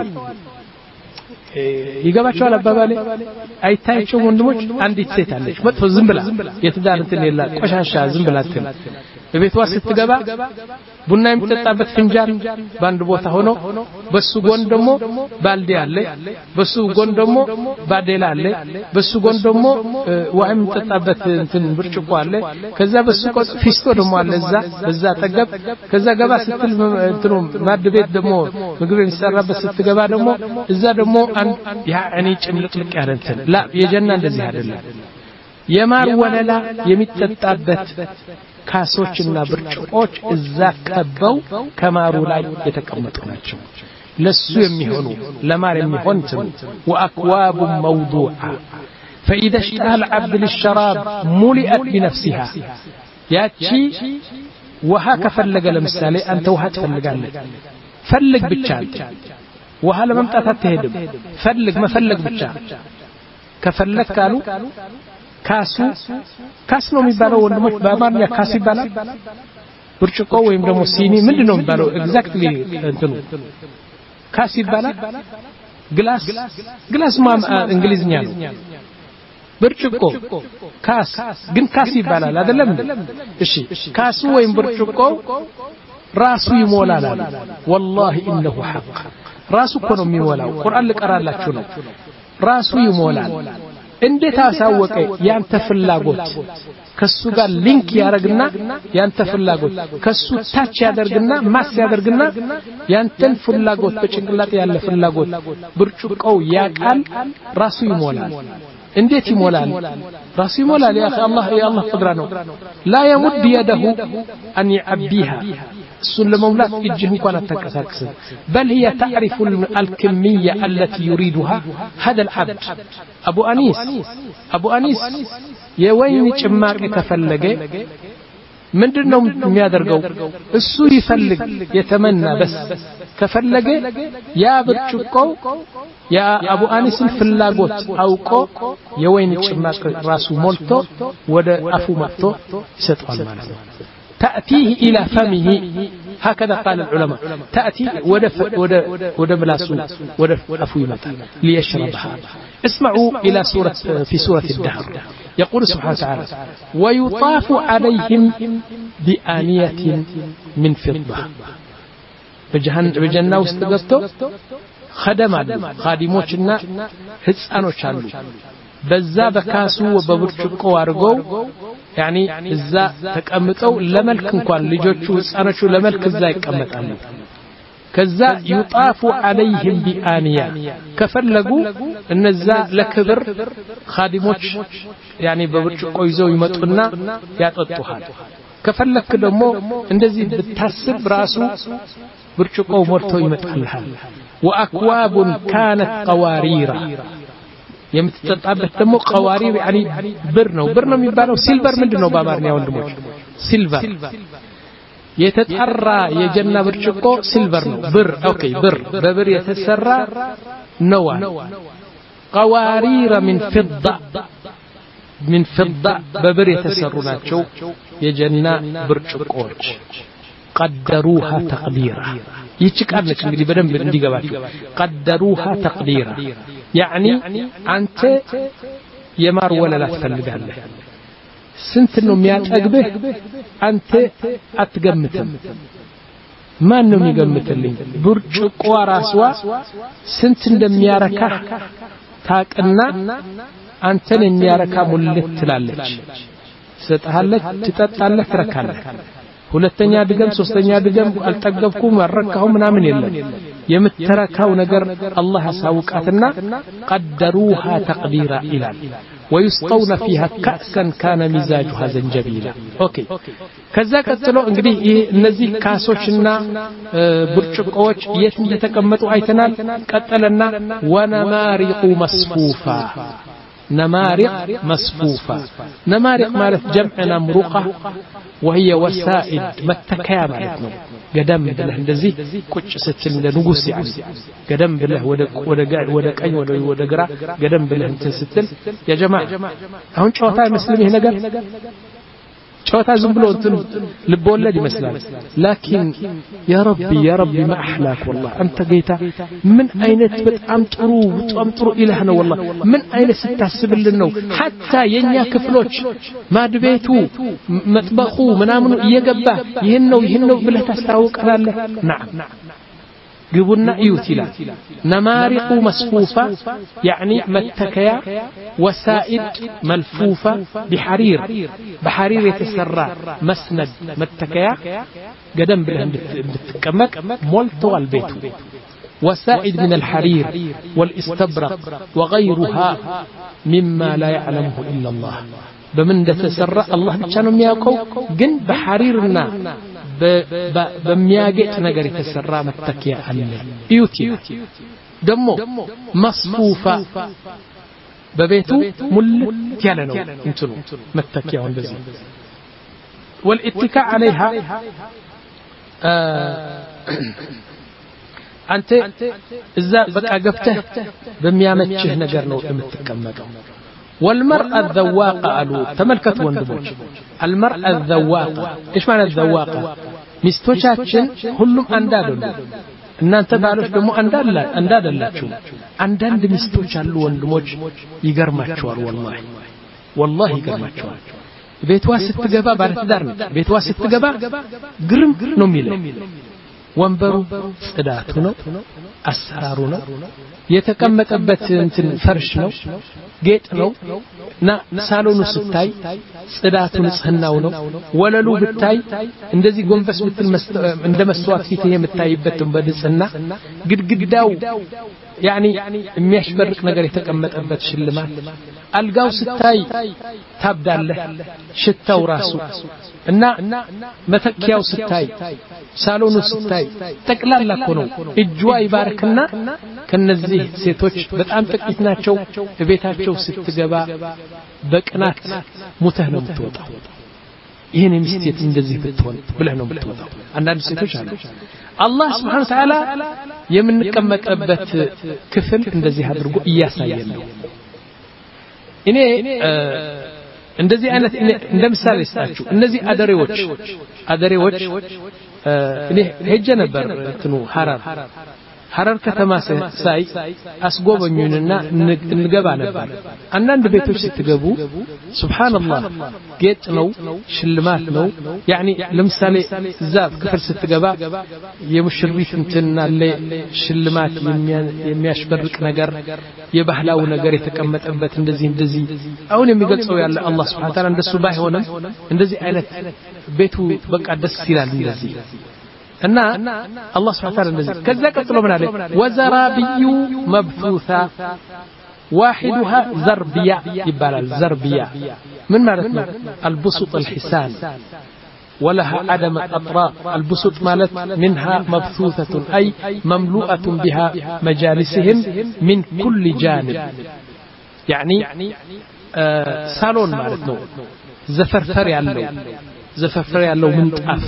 Speaker 2: ይገባቸዋል አባባሌ አይታይቸው ወንድሞች አንዲት ሴት አለች መጥፎ ዝም ብላ የትዳር እንትን የላ ቆሻሻ ዝም ብላ እንትን በቤቷ ስትገባ ቡና የምትጠጣበት ፍንጃል ባንድ ቦታ ሆኖ በሱ ጎን ደግሞ ባልዲ አለ በሱ ጎን ደግሞ ባዴላ አለ በሱ ጎን ደግሞ ውሃ የምትጠጣበት እንትን ብርጭቆ አለ ከዛ በሱ ቆጥ ፊስቶ ደግሞ አለ እዛ በዛ ተገብ ከዛ ገባ ስትል እንትኑ ማድ ቤት ደግሞ ምግብ የሚሰራበት ስትገባ ደግሞ እዛ ደግሞ ያኔ ጭምልቅልቅ ያለ እንትን ላ የጀና እንደዚህ አይደለም የማር ወለላ የሚጠጣበት ካሶችና ብርጭቆች እዛ ከበው ከማሩ ላይ የተቀመጡ ናቸው ለሱ የሚሆኑ ለማር የሚሆን وأكواب موضوعة فإذا اشتهى العبد للشراب ملئت بنفسها ياتي وها كفلق لمثالي أنت وها تفلقالك فلق بالشانت وها لممتات تهدم فلق ما فلق بالشانت كفلق قالوا ካሱ ካስ ነው የሚባለው ወንድሞች በአማርኛ ካስ ይባላል ብርጭቆ ወይም ደግሞ ሲኒ ምንድነው የሚባለው ኤግዛክትሊ እንትኑ ካስ ይባላል ግላስ ግላስ ማም እንግሊዝኛ ነው ብርጭቆ ካስ ግን ካስ ይባላል አይደለም እሺ ካሱ ወይም ብርጭቆ ራሱ ይሞላል والله انه حق ራሱ እኮ ነው የሚሞላው ቁርአን ልቀራላችሁ ነው ራሱ ይሞላል እንዴት አሳወቀ ያንተ ፍላጎት ከሱ ጋር ሊንክ ያደርግና ያንተ ፍላጎት ከሱ ታች ያደርግና ማስ ያደርግና ያንተን ፍላጎት በጭንቅላት ያለ ፍላጎት ብርጭቆው ያቃል ራሱ ይሞላል እንዴት ይሞላል ራሱ ይሞላል ያ አላህ ያ አላህ قدره ነው لا يمد يده ان يعبيها እሱን ለመሙላት እጅህ እንኳን አትንቀሳቀስ بل هي تعرف الكميه التي يريدها هذا العبد ابو انيس ابو انيس የወይን ጭማቂ ከፈለገ ምንድነው የሚያደርገው እሱ ይፈልግ የተመና በስ ከፈለገ ያ ብርጭቆው ያ አቡ አኒስን ፍላጎት አውቆ የወይን ጭማቂ ራሱ ሞልቶ ወደ አፉ መጥቶ ይሰጣል ማለት ነው تأتيه إلى فمه هكذا قال العلماء تأتي ودف ودف ودملاسو ودف أفويمة ليشربها اسمعوا إلى سورة في سورة الدهر يقول سبحانه وتعالى ويطاف عليهم بآنية من فضة بجنة واستقصته خدم خادموشنا هتسأنوش عنه በዛ በካሱ በብርጭቆ አርገው ያኒ እዛ ተቀምጠው ለመልክ እንኳን ልጆቹ ህፃኖቹ ለመልክ እዛ ይቀመጣሉ ከዛ ይጣፉ عليهم بآنية ከፈለጉ እነዛ ለክብር ኻዲሞች ያኒ በብርጭቆ ይዘው ይመጡና ያጠጡሃል ከፈለክ ደግሞ እንደዚህ ብታስብ ራሱ ብርጭቆው ሞልቶ ይመጣልሃል وأكواب كانت قوارير የምትጠጣበት ደግሞ ቀዋሪብ ያኒ ብር ነው ብር ነው የሚባለው ሲልቨር ምንድነው በአማርኛ ወንድሞች ሲልቨር የተጣራ የጀና ብርጭቆ ሲልቨር ነው ብር ኦኬ ብር በብር የተሰራ ነው ቀዋሪር من فضة من فضة በብር የተሰሩ ናቸው የጀና ብርጭቆች قدروها تقديرا يتشكالك እንግዲህ በደንብ እንዲገባችሁ قدروها تقديرا يعني አንተ የማር ወለላ ትፈልጋለህ ስንት ነው የሚያጠግብህ አንተ አትገምትም ማን ነው የሚገምትልኝ ብርጭቆ ራስዋ ስንት እንደሚያረካ ታቅና አንተን የሚያረካ ሙልት ትላለች ሰጣለች ትጠጣለህ ትረካለህ ሁለተኛ ድገም ሶስተኛ ድገም አልጠገብኩም አረካው ምናምን የለም የምትረካው ነገር አላህ ያሳውቃትና قدروها تقديرا الى ويسقون فيها كأسا كان مزاجها زنجبيلا اوكي ከዛ ቀጥሎ እንግዲህ እነዚህ ካሶችና ብርጭቆዎች የት እንደተቀመጡ አይተናል ቀጠለና ونمارق مصفوفة نمارق مصفوفة نمارق مالت جمع نمرقة وهي وسائد متكيا مالتنا قدم بله እንደዚህ ቁጭ ስትል እንደ ንጉስ ያለ قدم بله ወደ ወደ ወደ ቀኝ ወደ ወደ ግራ قدم بله እንትን ስትል ያ ጀማዓ አሁን ጨዋታ አይመስልም ይሄ ነገር ጨዋታ ዝም ብሎ እንትን ልቦለድ ይመስላል لكن يا ربي يا ربي ما احلاك والله انت جيتا من አይነት በጣም ጥሩ በጣም ጥሩ ኢላህ ነው والله من አይነት ስታስብልን ነው حتى የኛ ክፍሎች ማድቤቱ መጥበኹ ምናምኑ እየገባ ይሄን ነው ይሄን ነው ብለህ ታስተዋውቀናለህ نعم جبنا ايوتيلا نمارق مصفوفة يعني متكيا وسائد ملفوفة بحرير بحرير يتسرى مسند متكيا قدم بالهم بتكمك مولتو البيت وسائد من الحرير والاستبرق وغيرها مما لا يعلمه إلا الله بمن تسرى الله بتشانو مياكو جن بحريرنا በሚያጌጥ ነገር የተሰራ መተኪያ አለ እዩቲ ደሞ መስፉፋ በቤቱ ሙልት ያለ ነው እንትኑ መተኪያው እንደዚህ والاتكاء عليها አንተ እዛ በቃ ገብተህ በሚያመችህ ነገር ነው የምትቀመጠው والمرأة الذواقة قالوا تملكت وندموج المرأة الذواقة ايش معنى الذواقة ሚስቶቻችን ሁሉም አንዳደሉ እናንተ ባሎች ደግሞ አንዳላ አንዳደላችሁ አንዳንድ ሚስቶች አሉ ወንድሞች ይገርማቸዋል والله والله ይገርማቸዋል ቤቷ ስትገባ ባለትዳር ነች ቤቷ ስትገባ ግርም ነው የሚለው ወንበሩ ጽዳቱ ነው አሰራሩ ነው የተቀመጠበት እንትን ፈርሽ ነው ጌጥ ነው እና ሳሎኑ ስታይ ጽዳቱ ንጽህናው ነው ወለሉ ብታይ እንደዚህ ጎንበስ ብትል እንደ መስዋዕት ፊት የምታይበት በንጽህና ግድግዳው يعني የሚያሽበርቅ ነገር የተቀመጠበት ሽልማት አልጋው ስታይ ታብዳለህ ሽታው ራሱ እና መተኪያው ስታይ ሳሎኑ ስታይ ጠቅላላ እኮ ነው እጇ ይባርክና ከነዚህ ሴቶች በጣም ጥቂት ናቸው ቤታቸው ስትገባ በቅናት ሙተህ ነው የምትወጣው ይሄን ሚስቴት እንደዚህ ብትሆን ብለህ ነው የምትወጣው አንዳንድ ሴቶች አሉ አላህ Subhanahu Wa Ta'ala የምንቀመጥበት ክፍል እንደዚህ አድርጎ እያሳየን ነው እኔ እንደዚህ አይነት እንደምሳሌ ስጣችሁ እነዚህ አደሬዎች አደሬዎች እኔ ሄጄ ነበር እንትኑ ሐራር ሐራር ከተማ ሳይ አስጎበኙንና እንገባ ነበር አንዳንድ ቤቶች ስትገቡ ሱብሃንአላህ ጌጥ ነው ሽልማት ነው يعني ለምሳሌ ዛፍ ክፍል ስትገባ የሙሽሪት እንትና ለሽልማት የሚያሽበርቅ ነገር የባህላው ነገር የተቀመጠበት እንደዚህ እንደዚህ አሁን የሚገልጸው ያለ አላህ Subhanahu Wa Ta'ala እንደሱ ባይሆንም እንደዚህ አይነት ቤቱ በቃ ደስ ይላል እንደዚህ እና አላህ Subhanahu Wa Ta'ala እንደዚህ ከዛ ቀጥሎ ምን አለ ወዘራቢዩ መብቱታ واحدها زربيا يبال زربيا من معنى البسط الحسان ولها عدم الأطراف البسط مالت منها مبثوثة أي مملوءة بها مجالسهم من كل جانب يعني آه صالون مالتنا زفرفر يالله زفرفر يالله من طاف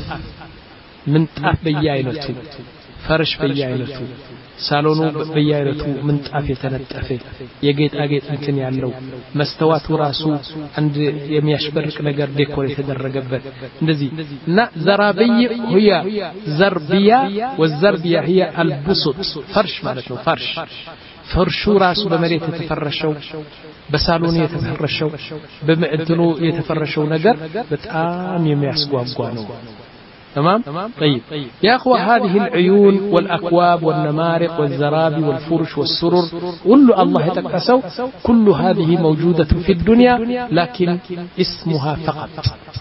Speaker 2: من طاف بياينته فرش بياينته ሳሎኑ በየአይነቱ ምንጣፍ የተነጠፈ የጌጥ አጌጥ እንትን ያለው መስተዋቱ ራሱ አንድ የሚያሽበርቅ ነገር ዴኮር የተደረገበት እንደዚህ እና ዘራብይ ሁያ ዘርቢያ ወዘርቢያ هي البسط فرش ማለት ነው ፈርሽ ፈርሹ ራሱ በመሬት የተፈረሸው በሳሎኑ የተፈረሸው በመዕድኑ የተፈረሸው ነገር በጣም የሚያስጓጓ ነው تمام طيب يا اخوه هذه العيون والاكواب والنمارق والزرابي والفرش والسرر كل الله يتقسو كل هذه موجوده في الدنيا لكن اسمها فقط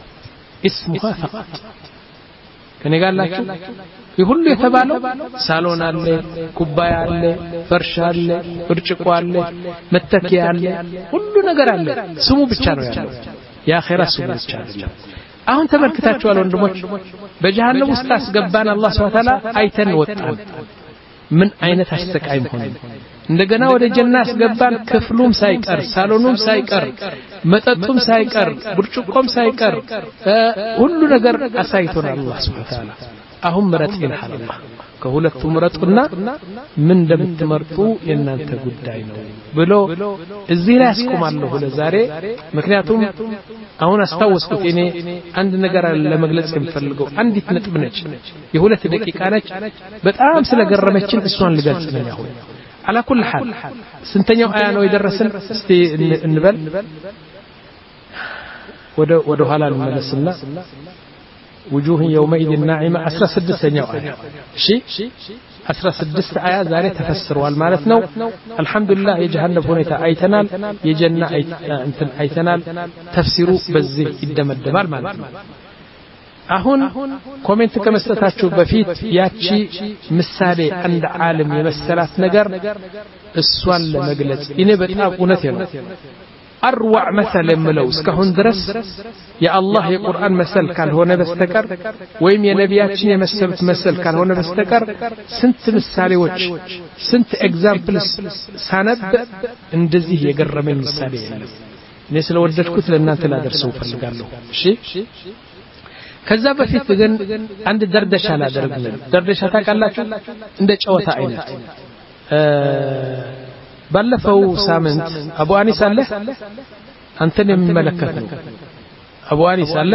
Speaker 2: اسمها فقط كان قال لك يقول يتبالو صالون አለ ኩባያ አለ ፈርሽ አለ ብርጭቆ አለ መተኪያ አለ ሁሉ ነገር አለ ስሙ ብቻ ነው ያለው የአኺራ ስሙ ብቻ ነው አሁን ተመልክታችኋል ወንድሞች በጀሃነም ውስጥ አስገባን አላህ Subhanahu Wa Ta'ala አይተን ወጣን ምን አይነት አስተቃይ መሆን እንደገና ወደ ጀና አስገባን ክፍሉም ሳይቀር ሳሎኑም ሳይቀር መጠጡም ሳይቀር ብርጭቆም ሳይቀር ሁሉ ነገር አሳይቶናል አላህ Subhanahu Wa Ta'ala አሁን ምረጥ ይልሃል አላህ ከሁለቱ ምረጡና ምን እንደምትመርጡ የናንተ ጉዳይ ነው ብሎ እዚህ ላይ አስቆማለሁ ለዛሬ ምክንያቱም አሁን አስታውስኩት እኔ አንድ ነገር ለመግለጽ የምፈልገው አንዲት ነጥብ ነች የሁለት ደቂቃ ነች በጣም ስለገረመችን እሷን ልገልጽ ነው ያሁን على كل حال ስንተኛው አያ ነው የደረሰን እስቲ እንበል ወደ ወደ ኋላ እንመለስና وجوه يومئذ ناعمة أسرى سدس آية شيء أسرى سدس آية ذاري تفسروا المعنى الحمد لله يجهنم هنا أيتنال يجنة أيتنال تفسروا بزي الدم الدمال معنى أهون كومنت كما استطاعتوا بفيت ياتشي مسالي عند عالم يمثلات نجر السؤال لمجلس إني بتعب ونثير أروع مثل ملوس كهون درس يا الله يا قرآن مثل كان هنا بستكر ويم يا نبياتشين مثل مثل كان هنا بستكر سنت مثالي وجه سنت examples سند اندزي يقرب من مثالي الناس لو ودت كتل الناس لا درسوا فلقالوا شيء كذا بفيت ግን አንድ ደርደሻ ላደርግልን ደርደሻ ታውቃላችሁ እንደ ጨዋታ አይነት ባለፈው ሳምንት አቡ አኒስ አለ አንተን የሚመለከት ነው አቡ አኒስ አለ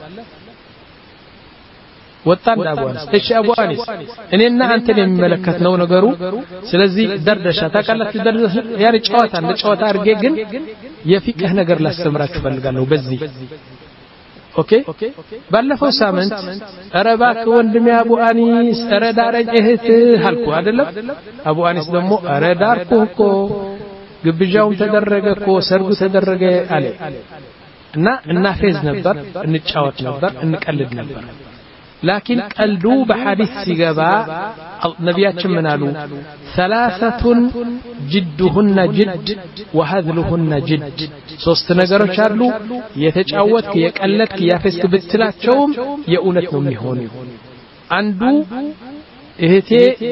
Speaker 2: ወጣን አቡ አኒስ እሺ አቡ አኒስ እኔና አንተን የሚመለከት ነው ነገሩ ስለዚህ ደርደሻ ታውቃላችሁ ደርደሻ ያኔ ጨዋታ እንደ ጨዋታ አድርጌ ግን የፊቅህ ነገር ላስተምራችሁ ፈልጋለሁ በዚህ ኦኬ ባለፈው ሳምንት አረባክ ወንድሜ አቡ አኒስ አረዳረኝ እህትህ አልኩ አይደለም አቡ አኒስ ደግሞ አረዳርኩ እኮ ግብዣው ተደረገ እኮ ሰርጉ ተደረገ አለ እና እናፌዝ ነበር እንጫወት ነበር እንቀልድ ነበር لكن قلدو بحديث سيغبا نبياتنا منالو ثلاثه جدهن جد وهذلهن جد ሶስት ነገሮች አሉ የተጫወትክ የቀለድክ ያፈስክ ብትላቸውም የኡነት ነው የሚሆነው አንዱ እህቴ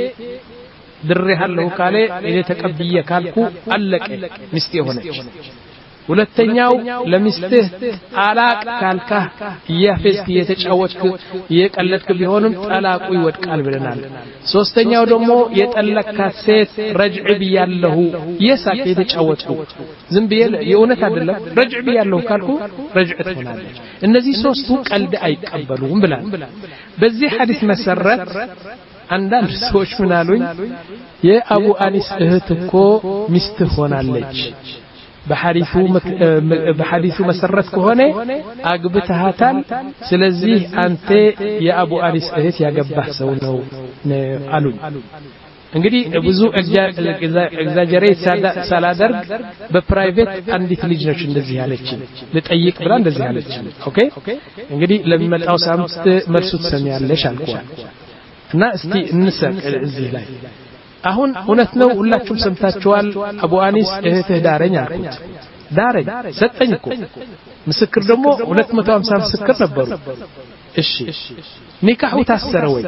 Speaker 2: ድሬሃለሁ ካለ እኔ ተቀብዬ ካልኩ አለቀ ሚስት የሆነች ሁለተኛው ለሚስትህ አላቅ ካልካ ያፈስክ የተጫወትክ የቀለድክ ቢሆንም ጠላቁ ይወድቃል ብለናል ሶስተኛው ደግሞ የጠለካት ሴት ረጅዕ ቢያለሁ የሳቅ የተጫወትኩ ዝም ቢል የኡነት አይደለም ረጅዕ ቢያለሁ ካልኩ ረጅዕ ትሆናለች እነዚህ ሶስቱ ቀልድ አይቀበሉም ብለናል በዚህ ሐዲስ መሰረት አንዳንድ ሰዎች ምን አሉኝ የአቡ አኒስ እህት እኮ ሚስት ሆናለች በሐዲሱ በሐዲሱ መሰረት ከሆነ አግብተሃታል ስለዚህ አንተ የአቡ አኒስ እህት ያገባህ ሰው ነው አሉኝ እንግዲህ ብዙ ኤግዛጀሬት ሳላደርግ በፕራይቬት አንዲት ልጅ ነች እንደዚህ ያለች ለጠይቅ ብላ እንደዚህ ያለች ኦኬ እንግዲህ ለሚመጣው ሳምንት መልሱ ትሰሚያለሽ አልኳት እና እስቲ እንሰቅ እዚህ ላይ አሁን እውነት ነው ሁላችሁም ሰምታችኋል አቡ አኒስ እህትህ ዳረኝ አልኩት ዳረኝ ሰጠኝ እኮ ምስክር ደግሞ ሁለት መቶ ሃምሳ ምስክር ነበሩ እሺ ኒካሁ ታሰረ ወይ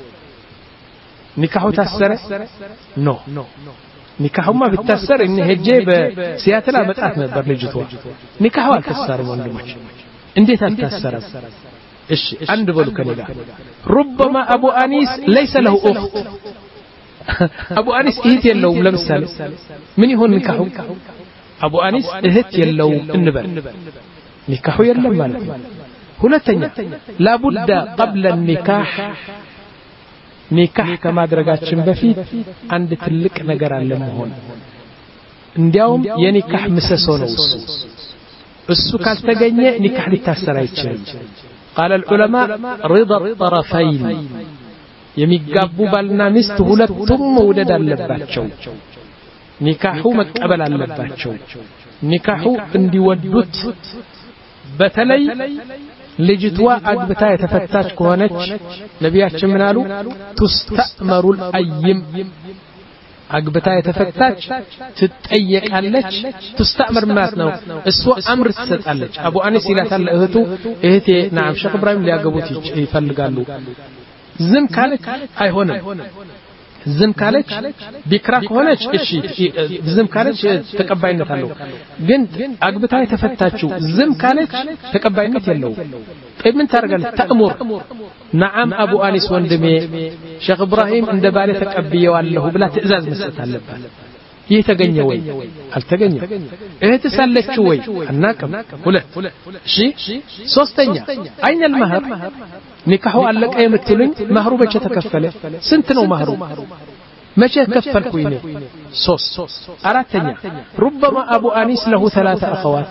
Speaker 2: ኒካሁ ታሰረ ኖ ኒካሁማ ቢታሰር እኔ ሄጄ በሲያትል አመጣት ነበር ልጅቷ ኒካሁ አልተሰረም ወንድሞች እንዴት አልተሰረም እሺ አንድ በሉ ከኔጋ ربما ابو انيس ليس له اخت አቡ አኒስ እህት የለውም ለምሳሌ ምን ይሆን ኒካሁ አቡ አኒስ እህት የለውም እንበል ኒካሁ የለም ማለት ነው ሁለተኛ لابد قبل النكاح ኒካህ ከማድረጋችን በፊት አንድ ትልቅ ነገር አለ መሆን እንዲያውም የኒካህ ምሰሶ ነው እሱ እሱ ካልተገኘ ኒካህ ሊታሰር አይችልም قال العلماء رضا الطرفين የሚጋቡ ባልና ሚስት ሁለቱም መውደድ አለባቸው ኒካሁ መቀበል አለባቸው ኒካሁ እንዲወዱት በተለይ ልጅቷ አግብታ የተፈታች ከሆነች ነቢያችን ምን አሉ تستأمر الأيم አግብታ የተፈታች ትጠየቃለች تستأمر ማለት ነው እሷ አምር ትሰጣለች አቡ አኒስ ይላታል እህቱ እህቴ ናም ሼክ ኢብራሂም ሊያገቡት ይፈልጋሉ ዝም ካለች አይሆንም ዝም ካለች ቢክራ ከሆነች እሺ ዝም ካለች ተቀባይነት አለው ግን አግብታ የተፈታችው ዝም ካለች ተቀባይነት የለው ምን ታረጋለች ተአሙር نعم ابو انيس ወንድሜ ሼክ ኢብራሂም እንደ ባለ ተቀብየዋለሁ ብላ ትእዛዝ መስጠት አለባት ይህ ተገኘ ወይ አልተገኘ እህት ሳለች ወይ አናቀም ሁለት እሺ ሶስተኛ አይነ المهر ኒካሁ አለቀ የምትሉኝ ማህሩ በቸ ተከፈለ ስንት ነው ማህሩ መቼ ከፈልኩኝ ነው ሶስት አራተኛ ربما ابو انيس له ثلاثه اخوات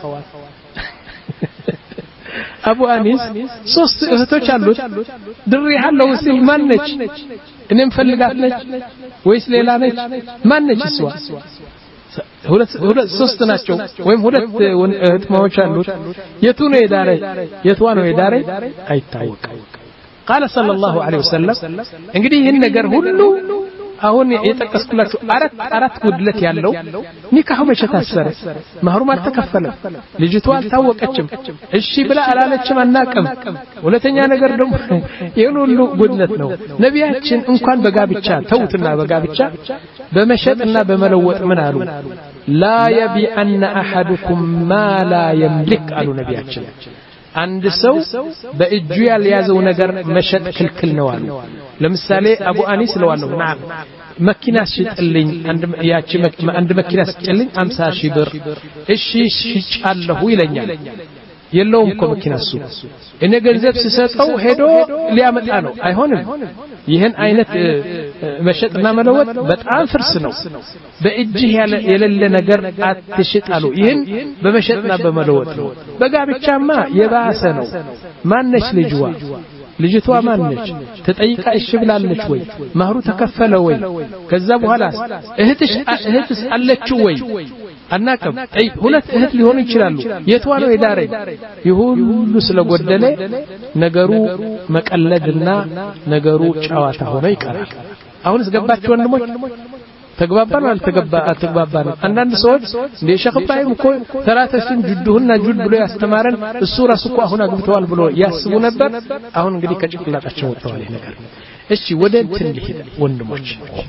Speaker 2: አቡ አኒስ ሶስት እህቶች አሉት ድሪ ያለው ሲል ማን ነች እኔም ፈልጋት ነች ወይስ ሌላ ነች ማን ነች እሷ ሁለት ሁለት ሶስት ናቸው ወይም ሁለት እህትማዎች አሉት የቱ ነው የዳረ የቷ ነው የዳረ አይታወቅም قال صلى الله عليه وسلم እንግዲህ ይህን ነገር ሁሉ አሁን የጠቀስኩላችሁ አራት አራት ጉድለት ያለው ኒካሁ መቼ ታሰረ ማህሩም አልተከፈለም ልጅቷ አልታወቀችም እሺ ብላ አላለችም አናቀም ሁለተኛ ነገር ደግሞ ይሄን ሁሉ ጉድለት ነው ነቢያችን እንኳን በጋብቻ ተውትና በጋብቻ በመሸጥና በመለወጥ ምን አሉ لا يبيعن احدكم ما لا يملك አሉ ነቢያችን አንድ ሰው በእጁ ያልያዘው ነገር መሸጥ ክልክል ነው አሉ ለምሳሌ አቡ አኒስ ለዋለው نعم መኪና ሽጥልኝ አንድ ያቺ አንድ መኪና ሽጥልኝ ሃምሳ ሺህ ብር እሺ ሽጫለሁ ይለኛል የለውም እኮ መኪና እሱ እኔ ገንዘብ ሲሰጠው ሄዶ ሊያመጣ ነው አይሆንም ይሄን አይነት መሸጥና መለወጥ በጣም ፍርስ ነው በእጅህ ያለ የሌለ ነገር አትሽጣሉ ይሄን በመሸጥና በመለወጥ ነው በጋብቻማ የባሰ ነው ማነች ልጅዋ ልጅቷ ማነች ተጠይቃ እሺ ብላለች ወይ ማህሩ ተከፈለ ወይ ከዛ በኋላ እህትሽ እህትስ አለችው ወይ አናቀም አይ ሁለት እህት ሊሆኑ ይችላሉ የቷ ነው የዳረኝ ይሁሉ ስለጎደለ ነገሩ መቀለድና ነገሩ ጨዋታ ሆነ ይቀራል አሁንስ ገባችሁ ወንድሞች ተግባባን አልተገባ አልተግባባን አንዳንድ ሰዎች እንደ ሸኽ ኢብራሂም እኮ ተራተሽን ጅዱህና ጅድ ብሎ ያስተማረን እሱ ራሱ እኮ አሁን አግብተዋል ብሎ ያስቡ ነበር አሁን እንግዲህ ከጭቅላታቸው ወጥቷል ይሄ ነገር እሺ ወደ እንትን ሊሄድ ወንድሞች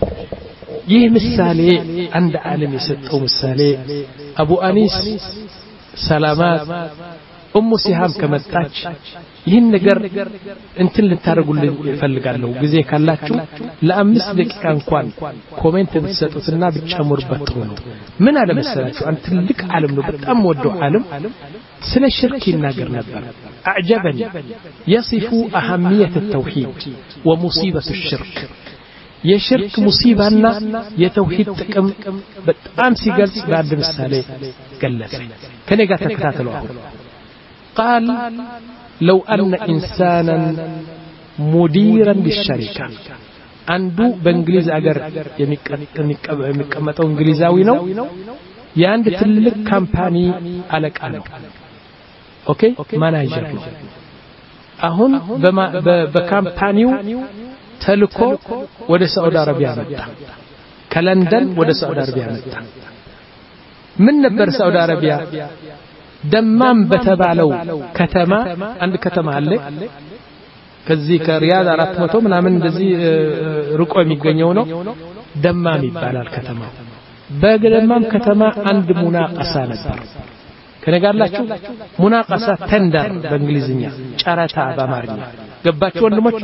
Speaker 2: ይህ ምሳሌ አንድ ዓለም የሰጠው ምሳሌ አቡ አኒስ ሰላማት ኡሙ ሲሃም ከመጣች ይህን ነገር እንትን ልታረጉልኝ ይፈልጋለሁ ጊዜ ካላችሁ ለአምስት ደቂቃ እንኳን ኮሜንት ብትሰጡትና ብትጨምሩበት ጥሩ ነው ምን አለ መሰላችሁ አንተ ትልቅ ዓለም ነው በጣም ወደው ዓለም ስለ ሽርክ ይናገር ነበር አዕጀበኒ يصف أهمية التوحيد ومصيبة الشرك የሽርክ ሙሲባና የተውሂድ ጥቅም በጣም ሲገልጽ ባንድ ምሳሌ ገለጸ ከኔ ጋር ተከታተሉ አሁን قال لو أن إنسانا مديرا للشركة عنده بانجليز أجر የሚቀመጠው እንግሊዛዊ ነው የአንድ ትልቅ ካምፓኒ አለቃ ነው ኦኬ ማናጀር ነው አሁን በካምፓኒው ተልኮ ወደ ሳዑዲ አረቢያ መጣ ከለንደን ወደ ሳዑዲ አረቢያ መጣ ምን ነበር ሳዑዲ አረቢያ ደማም በተባለው ከተማ አንድ ከተማ አለ ከዚህ ከሪያድ አራት መቶ ምናምን እንደዚህ ርቆ የሚገኘው ነው ደማም ይባላል ከተማው በደማም ከተማ አንድ ሙናቀሳ ነበር ከነጋላችሁ ሙናቀሳ ተንደር በእንግሊዝኛ ጨረታ በአማርኛ ገባችሁ ወንድሞች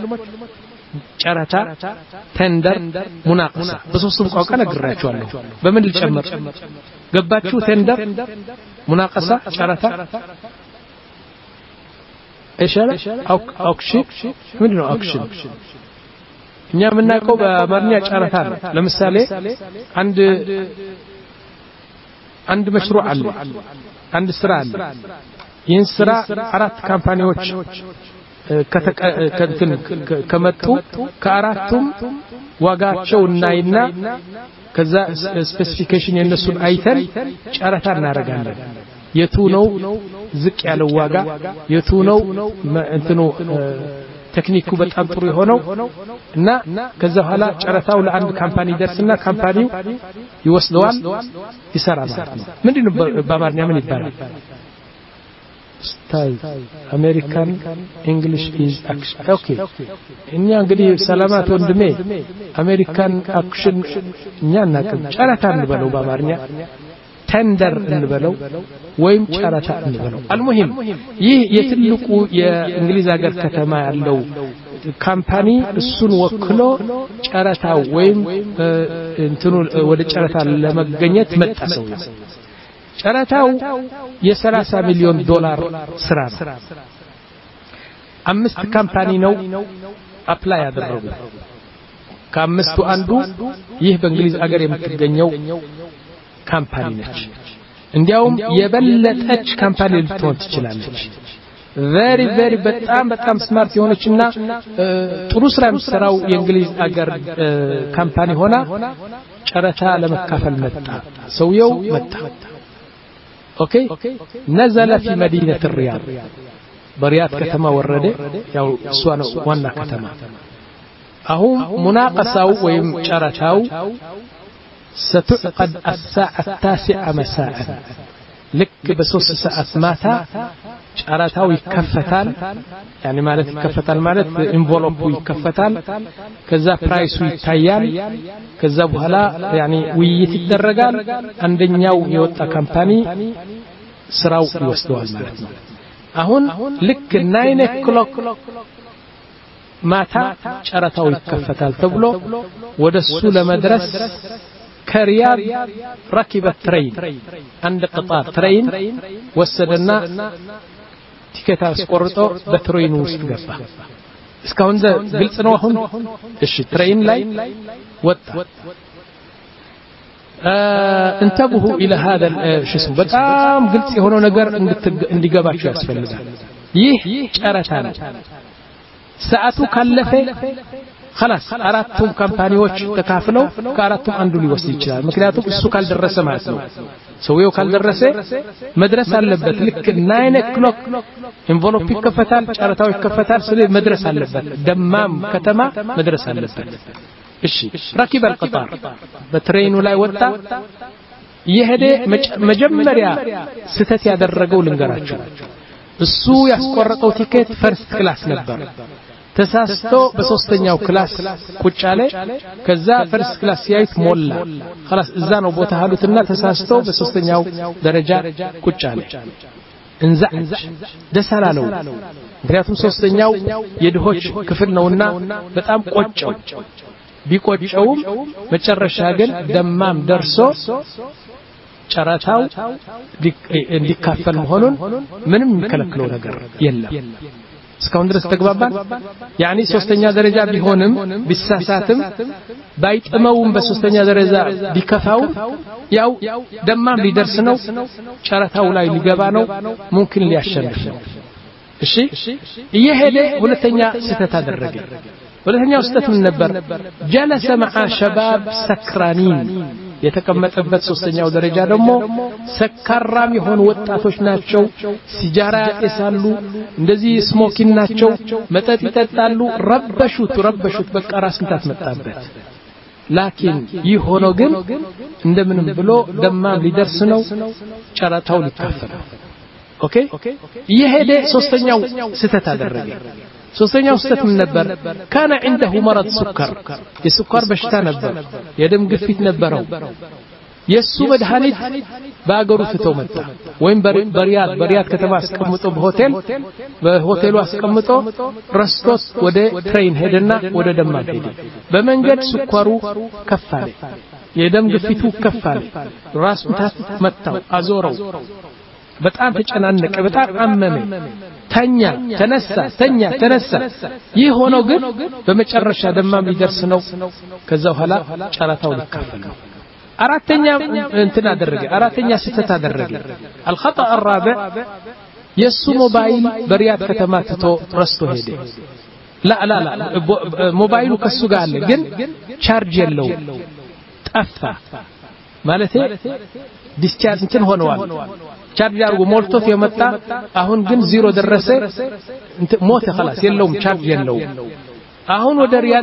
Speaker 2: ጨረታ ተንደር ሙናቀሳ በሶስቱም ቋንቋ ነግራችኋለሁ በምን ልጨምር ገባችሁ ተንደር ሙናቀሳ ጨረታ እሻለ አውክሽን ምንድነው አውክሽን እኛ የምናውቀው በአማርኛ ጨረታ ነው ለምሳሌ አንድ አንድ መሽሩዕ አለ አንድ ስራ አለ ይህን ስራ አራት ካምፓኒዎች ከተከንትን ከመጡ ከአራቱም ዋጋቸው እናይና ከዛ ስፔሲፊኬሽን የነሱን አይተን ጨረታ እናረጋለን የቱ ነው ዝቅ ያለው ዋጋ የቱ ነው እንትኑ ቴክኒኩ በጣም ጥሩ የሆነው እና ከዛ በኋላ ጨረታው ለአንድ ካምፓኒ ደርስና ካምፓኒው ይወስደዋል ይሰራል ማለት ነው ምንድነው በአማርኛ ምን ይባላል ስታይል አሜሪካን እንግሊሽ ኢዝ አክሽን ኦኬ እኛ እንግዲህ ሰላማት ወንድሜ አሜሪካን አክሽን እኛ እናቀም ጨረታ እንበለው በአማርኛ ተንደር እንበለው ወይም ጨረታ እንበለው አልሙሂም ይህ የትልቁ የእንግሊዝ ሀገር ከተማ ያለው ካምፓኒ እሱን ወክሎ ጨረታው ወይም እንትኑ ወደ ጨረታ ለመገኘት መጣ ሰው ጨረታው የሰላሳ ሚሊዮን ዶላር ስራ ነው አምስት ካምፓኒ ነው አፕላይ ያደረጉ ከአምስቱ አንዱ ይህ በእንግሊዝ ሀገር የምትገኘው ካምፓኒ ነች እንዲያውም የበለጠች ካምፓኒ ልትሆን ትችላለች very very በጣም በጣም ስማርት የሆነችና ጥሩ ስራ የምትሰራው የእንግሊዝ ሀገር ካምፓኒ ሆና ጨረታ ለመካፈል መጣ ሰውየው መጣ اوكي نزل في مدينه الرياض برياض كتما ورد ያው እሷ ነው ዋና ከተማ አሁን ሙናቀሳው ወይም ጨረታው ستعقد الساعه التاسعة مساء لك بሶስት ሰዓት ማታ ጨረታው ይከፈታል يعني ማለት ይከፈታል ማለት ኢንቨሎፑ ይከፈታል ከዛ ፕራይሱ ይታያል ከዛ በኋላ يعني ውይይት ይደረጋል አንደኛው የወጣ ካምፓኒ ስራው ይወስደዋል ማለት ነው አሁን ልክ ናይን ኦክሎክ ማታ ጨረታው ይከፈታል ተብሎ ወደሱ ለመድረስ كرياض ركب الترين عند قطار ترين وسدنا ቲኬት አስቆርጦ በትሬኑ ውስጥ ገባ እስካሁን ግልጽ ነው አሁን እሺ ትሬን ላይ ወጣ انتبهوا الى هذا الشيء በጣም ግልጽ የሆነው ነገር እንዲገባችሁ ያስፈልጋል ይህ ጨረታ ነው ሰዓቱ ካለፈ خلاص አራቱም ካምፓኒዎች ተካፍለው ከአራቱም አንዱ ሊወስድ ይችላል ምክንያቱም እሱ ካልደረሰ ማለት ነው ሰውየው ካልደረሰ መድረስ አለበት ልክ nine o'clock ኢንቨሎፕ ይከፈታል ጨረታው ይከፈታል ስለዚህ መድረስ አለበት ደማም ከተማ መድረስ አለበት እሺ ركب القطار በትሬኑ ላይ ወጣ የሄደ መጀመሪያ ስተት ያደረገው ልንገራችሁ እሱ ያስቆረጠው ቲኬት ፈርስት ክላስ ነበር ተሳስቶ በሶስተኛው ክላስ ቁጭ አለ ከዛ ፈርስት ክላስ ያይት ሞላ خلاص እዛ ነው ቦታ አሉትና ተሳስቶ በሶስተኛው ደረጃ ቁጭ አለ እንዛጭ ደሳላለው ምክንያቱም ሶስተኛው የድሆች ክፍል ነውና በጣም ቆጨው ቢቆጨውም መጨረሻ ግን ደማም ደርሶ ጨረታው እንዲካፈል መሆኑን ምንም የሚከለክለው ነገር የለም እስካሁን ድረስ ተግባባን ያኒ ሶስተኛ ደረጃ ቢሆንም ቢሳሳትም ባይጥመውም በሶስተኛ ደረጃ ቢከፋው ያው ደማም ሊደርስ ነው ጨረታው ላይ ሊገባ ነው ሙምኪን ሊያሸንፍ ነው እሺ እየሄደ ሁለተኛ ስተት አደረገ ሁለተኛው ስተት ምን ነበር ጀለሰ مع شباب سكرانين የተቀመጠበት ሶስተኛው ደረጃ ደግሞ ሰካራም የሆኑ ወጣቶች ናቸው ሲጃራ ያጤሳሉ እንደዚህ ስሞኪን ናቸው መጠጥ ይጠጣሉ ረበሹት ረበሹት በቃ ራስ ምታት መጣበት ላኪን ይህ ሆኖ ግን እንደምንም ብሎ ደማም ሊደርስ ነው ጨረታው ሊካፈል ኦኬ ይሄደ ሶስተኛው ስተት አደረገ ሶስተኛው ስተት ምን ነበር كان عنده مرض سكر የስኳር በሽታ ነበር የደም ግፊት ነበረው የሱ መድኃኒት ባገሩ ፍቶ መጣ ወይም በሪያድ በሪያድ ከተማ አስቀምጦ በሆቴል በሆቴሉ አስቀምጦ ረስቶስ ወደ ትሬን ሄደና ወደ ደማም ሄደ በመንገድ ስኳሩ ከፋለ የደም ግፊቱ ከፋለ ራስ ምታት መጣው አዞረው በጣም ተጨናነቀ በጣም አመመ ተኛ ተነሳ ተኛ ተነሳ ይህ ሆኖ ግን በመጨረሻ ደማም ሊደርስ ነው ከዛ በኋላ ጨረታው ሊካፈል ነው አራተኛ እንትን አደረገ አራተኛ ስተት አደረገ الخطأ الرابع የሱ ሞባይል በሪያድ ከተማ ትቶ ረስቶ ሄደ لا لا لا ሞባይሉ ከሱ ጋር አለ ግን ቻርጅ የለው ጠፋ ማለት ዲስቻርጅ እንትን ሆነዋል ቻርጅ አርጎ ሞልቶት የመጣ አሁን ግን ዜሮ ደረሰ ሞተ خلاص የለውም ቻርጅ የለውም አሁን ወደ ሪያድ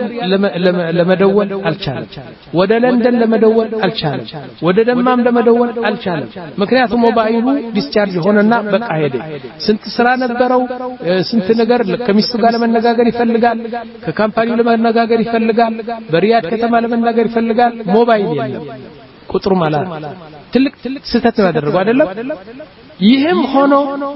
Speaker 2: ለመደወል አልቻለም ወደ ለንደን ለመደወል አልቻለም ወደ ደማም ለመደወል አልቻለም ምክንያቱም ሞባይሉ ዲስቻርጅ ሆነና በቃ ሄደ ስንት ስራ ነበረው ስንት ነገር ከሚስቱ ጋር ለመነጋገር ይፈልጋል ከካምፓኒው ለመነጋገር ይፈልጋል በሪያድ ከተማ ለመነጋገር ይፈልጋል ሞባይል የለም ቁጥሩ ማለት ትልቅ ስተት ነው ያደረገው አይደለም ይሄም ሆኖ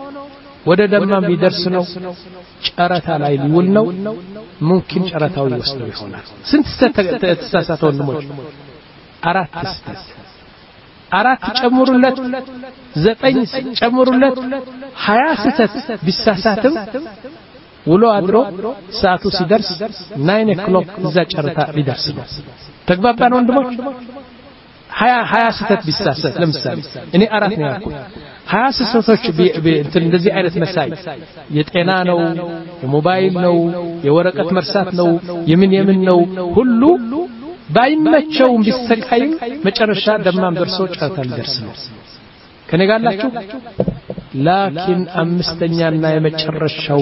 Speaker 2: ወደ ደማም ሊደርስ ነው ጨረታ ላይ ሊውል ነው ሙምኪን ጨረታው ይወስደው ይሆናል ስንት ስተት ተሳሳተ ወንድሞች አራት ስተት አራት ጨምሩለት ዘጠኝ ጨምሩለት ሀያ ስተት ቢሳሳትም ውሎ አድሮ ሰዓቱ ሲደርስ nine o'clock እዛ ጨረታ ሊደርስ ነው ተግባባን ወንድሞች ሀያ ሀያ ስተት ቢሳሳት ለምሳሌ እኔ አራት ነው ያልኩት ሀያ ስተቶች እንደዚህ አይነት መሳይ የጤና ነው የሞባይል ነው የወረቀት መርሳት ነው የምን የምን ነው ሁሉ ባይመቸው ቢሰቃይም መጨረሻ ደማም ደርሶ ጨረታ ሊደርስ ነው ከነጋላችሁ ላኪን አምስተኛና የመጨረሻው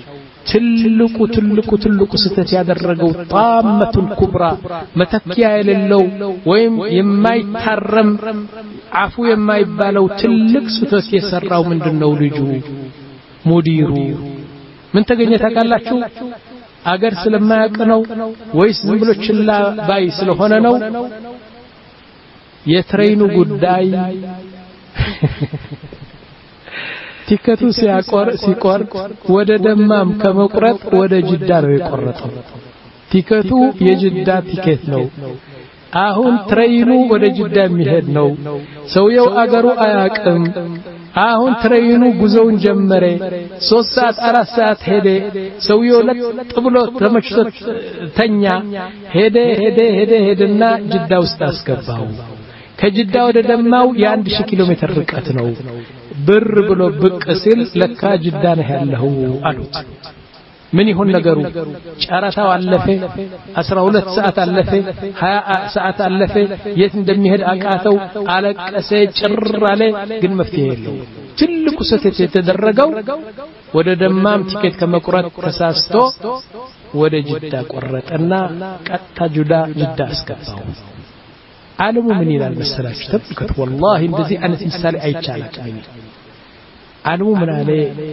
Speaker 2: ትልቁ ትልቁ ትልቁ ስተት ያደረገው ጣመቱል ኩብራ መተኪያ የሌለው ወይም የማይታረም አፉ የማይባለው ትልቅ ስተት የሰራው ምንድነው ልጁ ሙዲሩ ምን ተገኘ ታውቃላችሁ አገር ስለማያውቅ ነው ወይስ ዝም ብሎ ችላ ባይ ስለሆነ ነው የትሬኑ ጉዳይ ቲከቱ ሲያቆር ሲቆርጥ ወደ ደማም ከመቁረጥ ወደ ጅዳ ነው የቆረጠው ቲከቱ የጅዳ ቲኬት ነው አሁን ትሬኑ ወደ ጅዳ የሚሄድ ነው ሰውየው አገሩ አያቅም አሁን ትሬኑ ጉዞውን ጀመረ ሶስት ሰዓት አራት ሰዓት ሄደ ሰውየው ለጥ ብሎ ተመችቶት ተኛ ሄደ ሄደ ሄደ ሄደና ጅዳ ውስጥ አስገባው ከጅዳ ወደ ደማው የአንድ ሺህ ኪሎ ሜትር ርቀት ነው ብር ብሎ ብቅ ሲል ለካ ጅዳ ነው ያለው አሉት ምን ይሁን ነገሩ ጫራታው አለፈ አስራ ሁለት ሰዓት አለፈ ሀያ ሰዓት አለፈ የት እንደሚሄድ አቃተው አለቀሰ ጭራለ ግን መፍትሄ የለው ትልቁ ስህተት የተደረገው ወደ ደማም ቲኬት ከመቁረጥ ተሳስቶ ወደ ጅዳ ቆረጠና ቀጥታ ጅዳ ጅዳ አስገባው ዓለሙ ምን ይላል መሰላችሁ ተብከት والله እንደዚህ አይነት ምሳሌ አይቻላችም ዓለሙ ምን አለ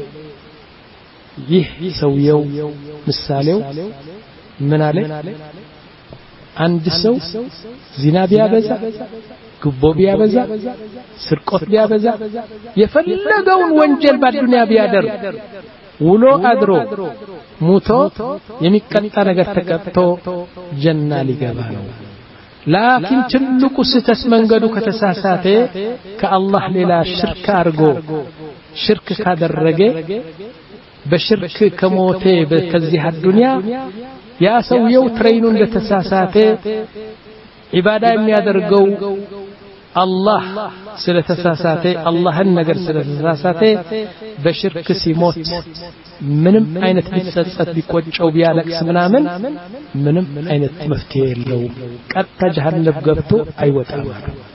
Speaker 2: ይህ ሰውየው ምሳሌው ምን አለ አንድ ሰው ዚና ቢያበዛ ግቦ ቢያበዛ ስርቆት ቢያበዛ የፈለገውን ወንጀል በዱንያ ቢያደርግ ውሎ አድሮ ሙቶ የሚቀጣ ነገር ተቀጥቶ ጀና ሊገባ ነው ላኪን ትልቁ ስተስ መንገዱ ከተሳሳተ ከአላህ ሌላ ሽርክ አርጎ ሽርክ ካደረገ በሽርክ ከሞቴ በከዚህ አዱንያ ያ ሰውየው ትሬኑ እንደተሳሳተ ኢባዳ የሚያደርገው አላህ ስለተሳሳተ አላህን ነገር ስለተሳሳተ በሽርክ ሲሞት ምንም አይነት ቢጸጸት ቢቆጨው ቢያለቅስ ምናምን ምንም አይነት መፍትሄ የለው ቀጥታ ጀሃነም ገብቶ አይወጣም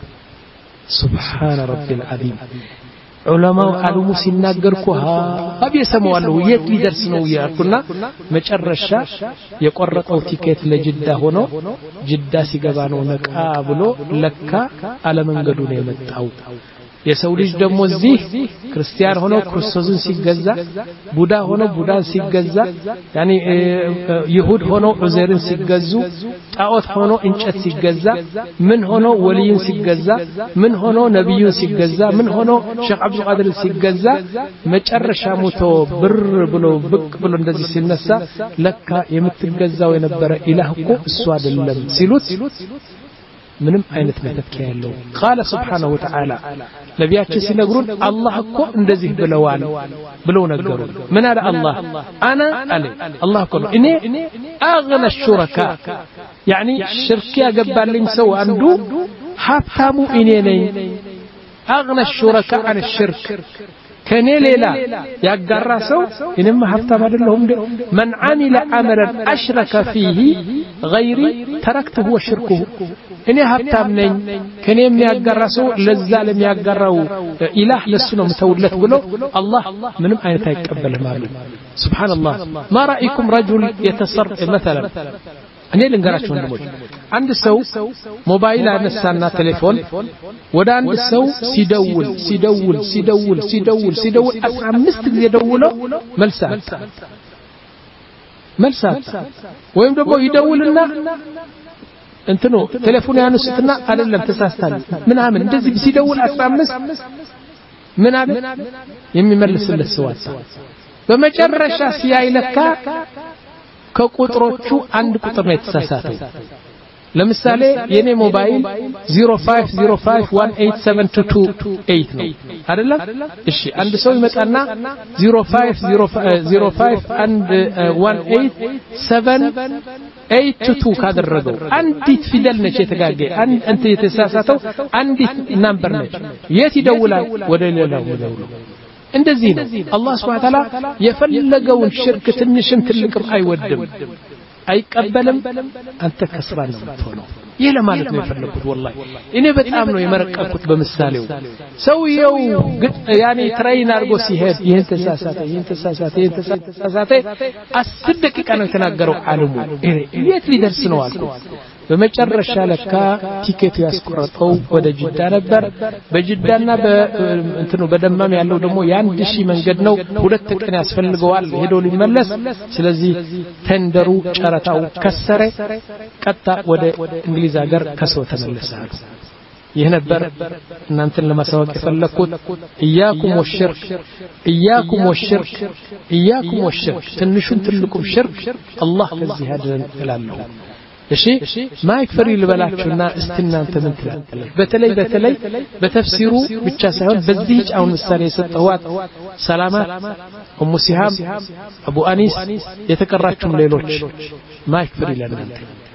Speaker 2: ሱብሃን ረቢል ዓዚም ዑለማው ዓለሙ ሲናገርኩ ሀብ የሰማዋለሁ የት ሊደርስ ነው ያልኩና መጨረሻ የቆረጠው ቲኬት ለጅዳ ሆኖ ጅዳ ሲገባ ነው ነቃ ብሎ ለካ አለመንገዱ ነው የመጣው የሰው ልጅ ደግሞ እዚህ ክርስቲያን ሆኖ ክርስቶስን ሲገዛ ቡዳ ሆኖ ቡዳን ሲገዛ ያኒ ይሁድ ሆኖ ዑዘይርን ሲገዙ ጣዖት ሆኖ እንጨት ሲገዛ ምን ሆኖ ወልይን ሲገዛ ምን ሆኖ ነብዩን ሲገዛ ምን ሆኖ ሼክ አብዱል ቃድር ሲገዛ መጨረሻ ሞቶ ብር ብሎ ብቅ ብሎ እንደዚህ ሲነሳ ለካ የምትገዛው የነበረ ኢላህ እኮ እሱ አይደለም ሲሉት ምንም አይነት መተኪያ ያለው ቃለ ሱብሓነሁ ወተዓላ ነቢያችን ሲነግሩን አላህ እኮ እንደዚህ ብለዋል ብለው ነገሩ ምን አለ አላህ አና አለ አላህ እኮ እኔ አግነ ሹረካ ያኒ ሽርክ ያገባልኝ ሰው አንዱ ሀብታሙ እኔ ነኝ አግነ ሹረካ አን ሽርክ ከኔ ሌላ ያጋራ ሰው እኔም ሀብታም አይደለሁም እንዴ من عمل عملا اشرك فيه غيري تركته وشركه እኔ ሀብታም ነኝ ከኔ የሚያጋራ ሰው ለዛ ለሚያጋራው ኢላህ ለሱ ነው መተውለት ብሎ አላህ ምንም አይነት አይቀበልም አሉ ሱብሃንአላህ ما رايكم رجل يتصرف مثلا እኔ ልንገራችሁ ወንድሞች አንድ ሰው ሞባይል አነሳና ቴሌፎን ወደ አንድ ሰው ሲደውል ሲደውል ሲደውል ሲደውል ሲደውል አስራ አምስት ጊዜ ደውሎ መልስ አጣ መልስ አጣ ወይም ደግሞ ይደውልና እንትኑ ቴሌፎን ያነሱትና አይደለም ተሳስታል ምን አምን እንደዚህ ሲደውል አስራ አምስት ምን አለ የሚመልስለት ሰው አጣ በመጨረሻ ሲያይለካ ከቁጥሮቹ አንድ ቁጥር ነው የተሳሳተው ለምሳሌ የኔ ሞባይል zero five zero five one eight seven two two eight ነው አይደለም እሺ አንድ ሰው ይመጣና zero five zero five and one eight seven eight two two ካደረገው አንዲት ፊደል ነች የተጋገ አንድ እንት የተሳሳተው አንዲት ነምበር ነች የት ይደውላል ወደ ሌላው ይደውላል እንደዚህ ነው አላህ Subhanahu Wa Ta'ala የፈለገውን ሽርክ ትንሽም ትልቅም አይወድም አይቀበልም አንተ ከስራን ነው የምትሆነው ይሄ ለማለት ነው የፈለኩት والله እኔ በጣም ነው የመረቀኩት በምሳሌው ሰውየው ያኔ ትሬን አድርጎ ሲሄድ ይሄን ተሳሳተ ይሄን ተሳሳተ ይሄን ተሳሳተ አስር ደቂቃ ነው የተናገረው ዓለሙ የት ሊደርስ ነው አልኩ በመጨረሻ ለካ ቲኬቱ ያስቆረጠው ወደ ጅዳ ነበር በጅዳና በእንትኑ በደማም ያለው ደግሞ የአንድ ሺህ መንገድ ነው ሁለት ቀን ያስፈልገዋል ሄዶ ሊመለስ ስለዚህ ተንደሩ ጨረታው ከሰረ ቀጣ ወደ እንግሊዝ ሀገር ከሰው ተመለሰ ይህ ነበር እናንተን ለማሳወቅ የፈለኩት ኢያኩም ወሽርክ ኢያኩም ወሽርክ ኢያኩም ወሽርክ ትንሹን ትልቁም ሽርክ አላህ ከዚህ ያድነን እላለሁ እሺ ማይክ ፍሪ ልበላችሁና እስቲ እናንተ ምን ትላለች በተለይ በተለይ በተፍሲሩ ብቻ ሳይሆን በዚህ አሁን ምሳሌ የሰጠዋት ሰላማት ኡሙ ሲሃም አቡ አኒስ የተቀራችሁም ሌሎች ማይክ ፍሪ ለናንተ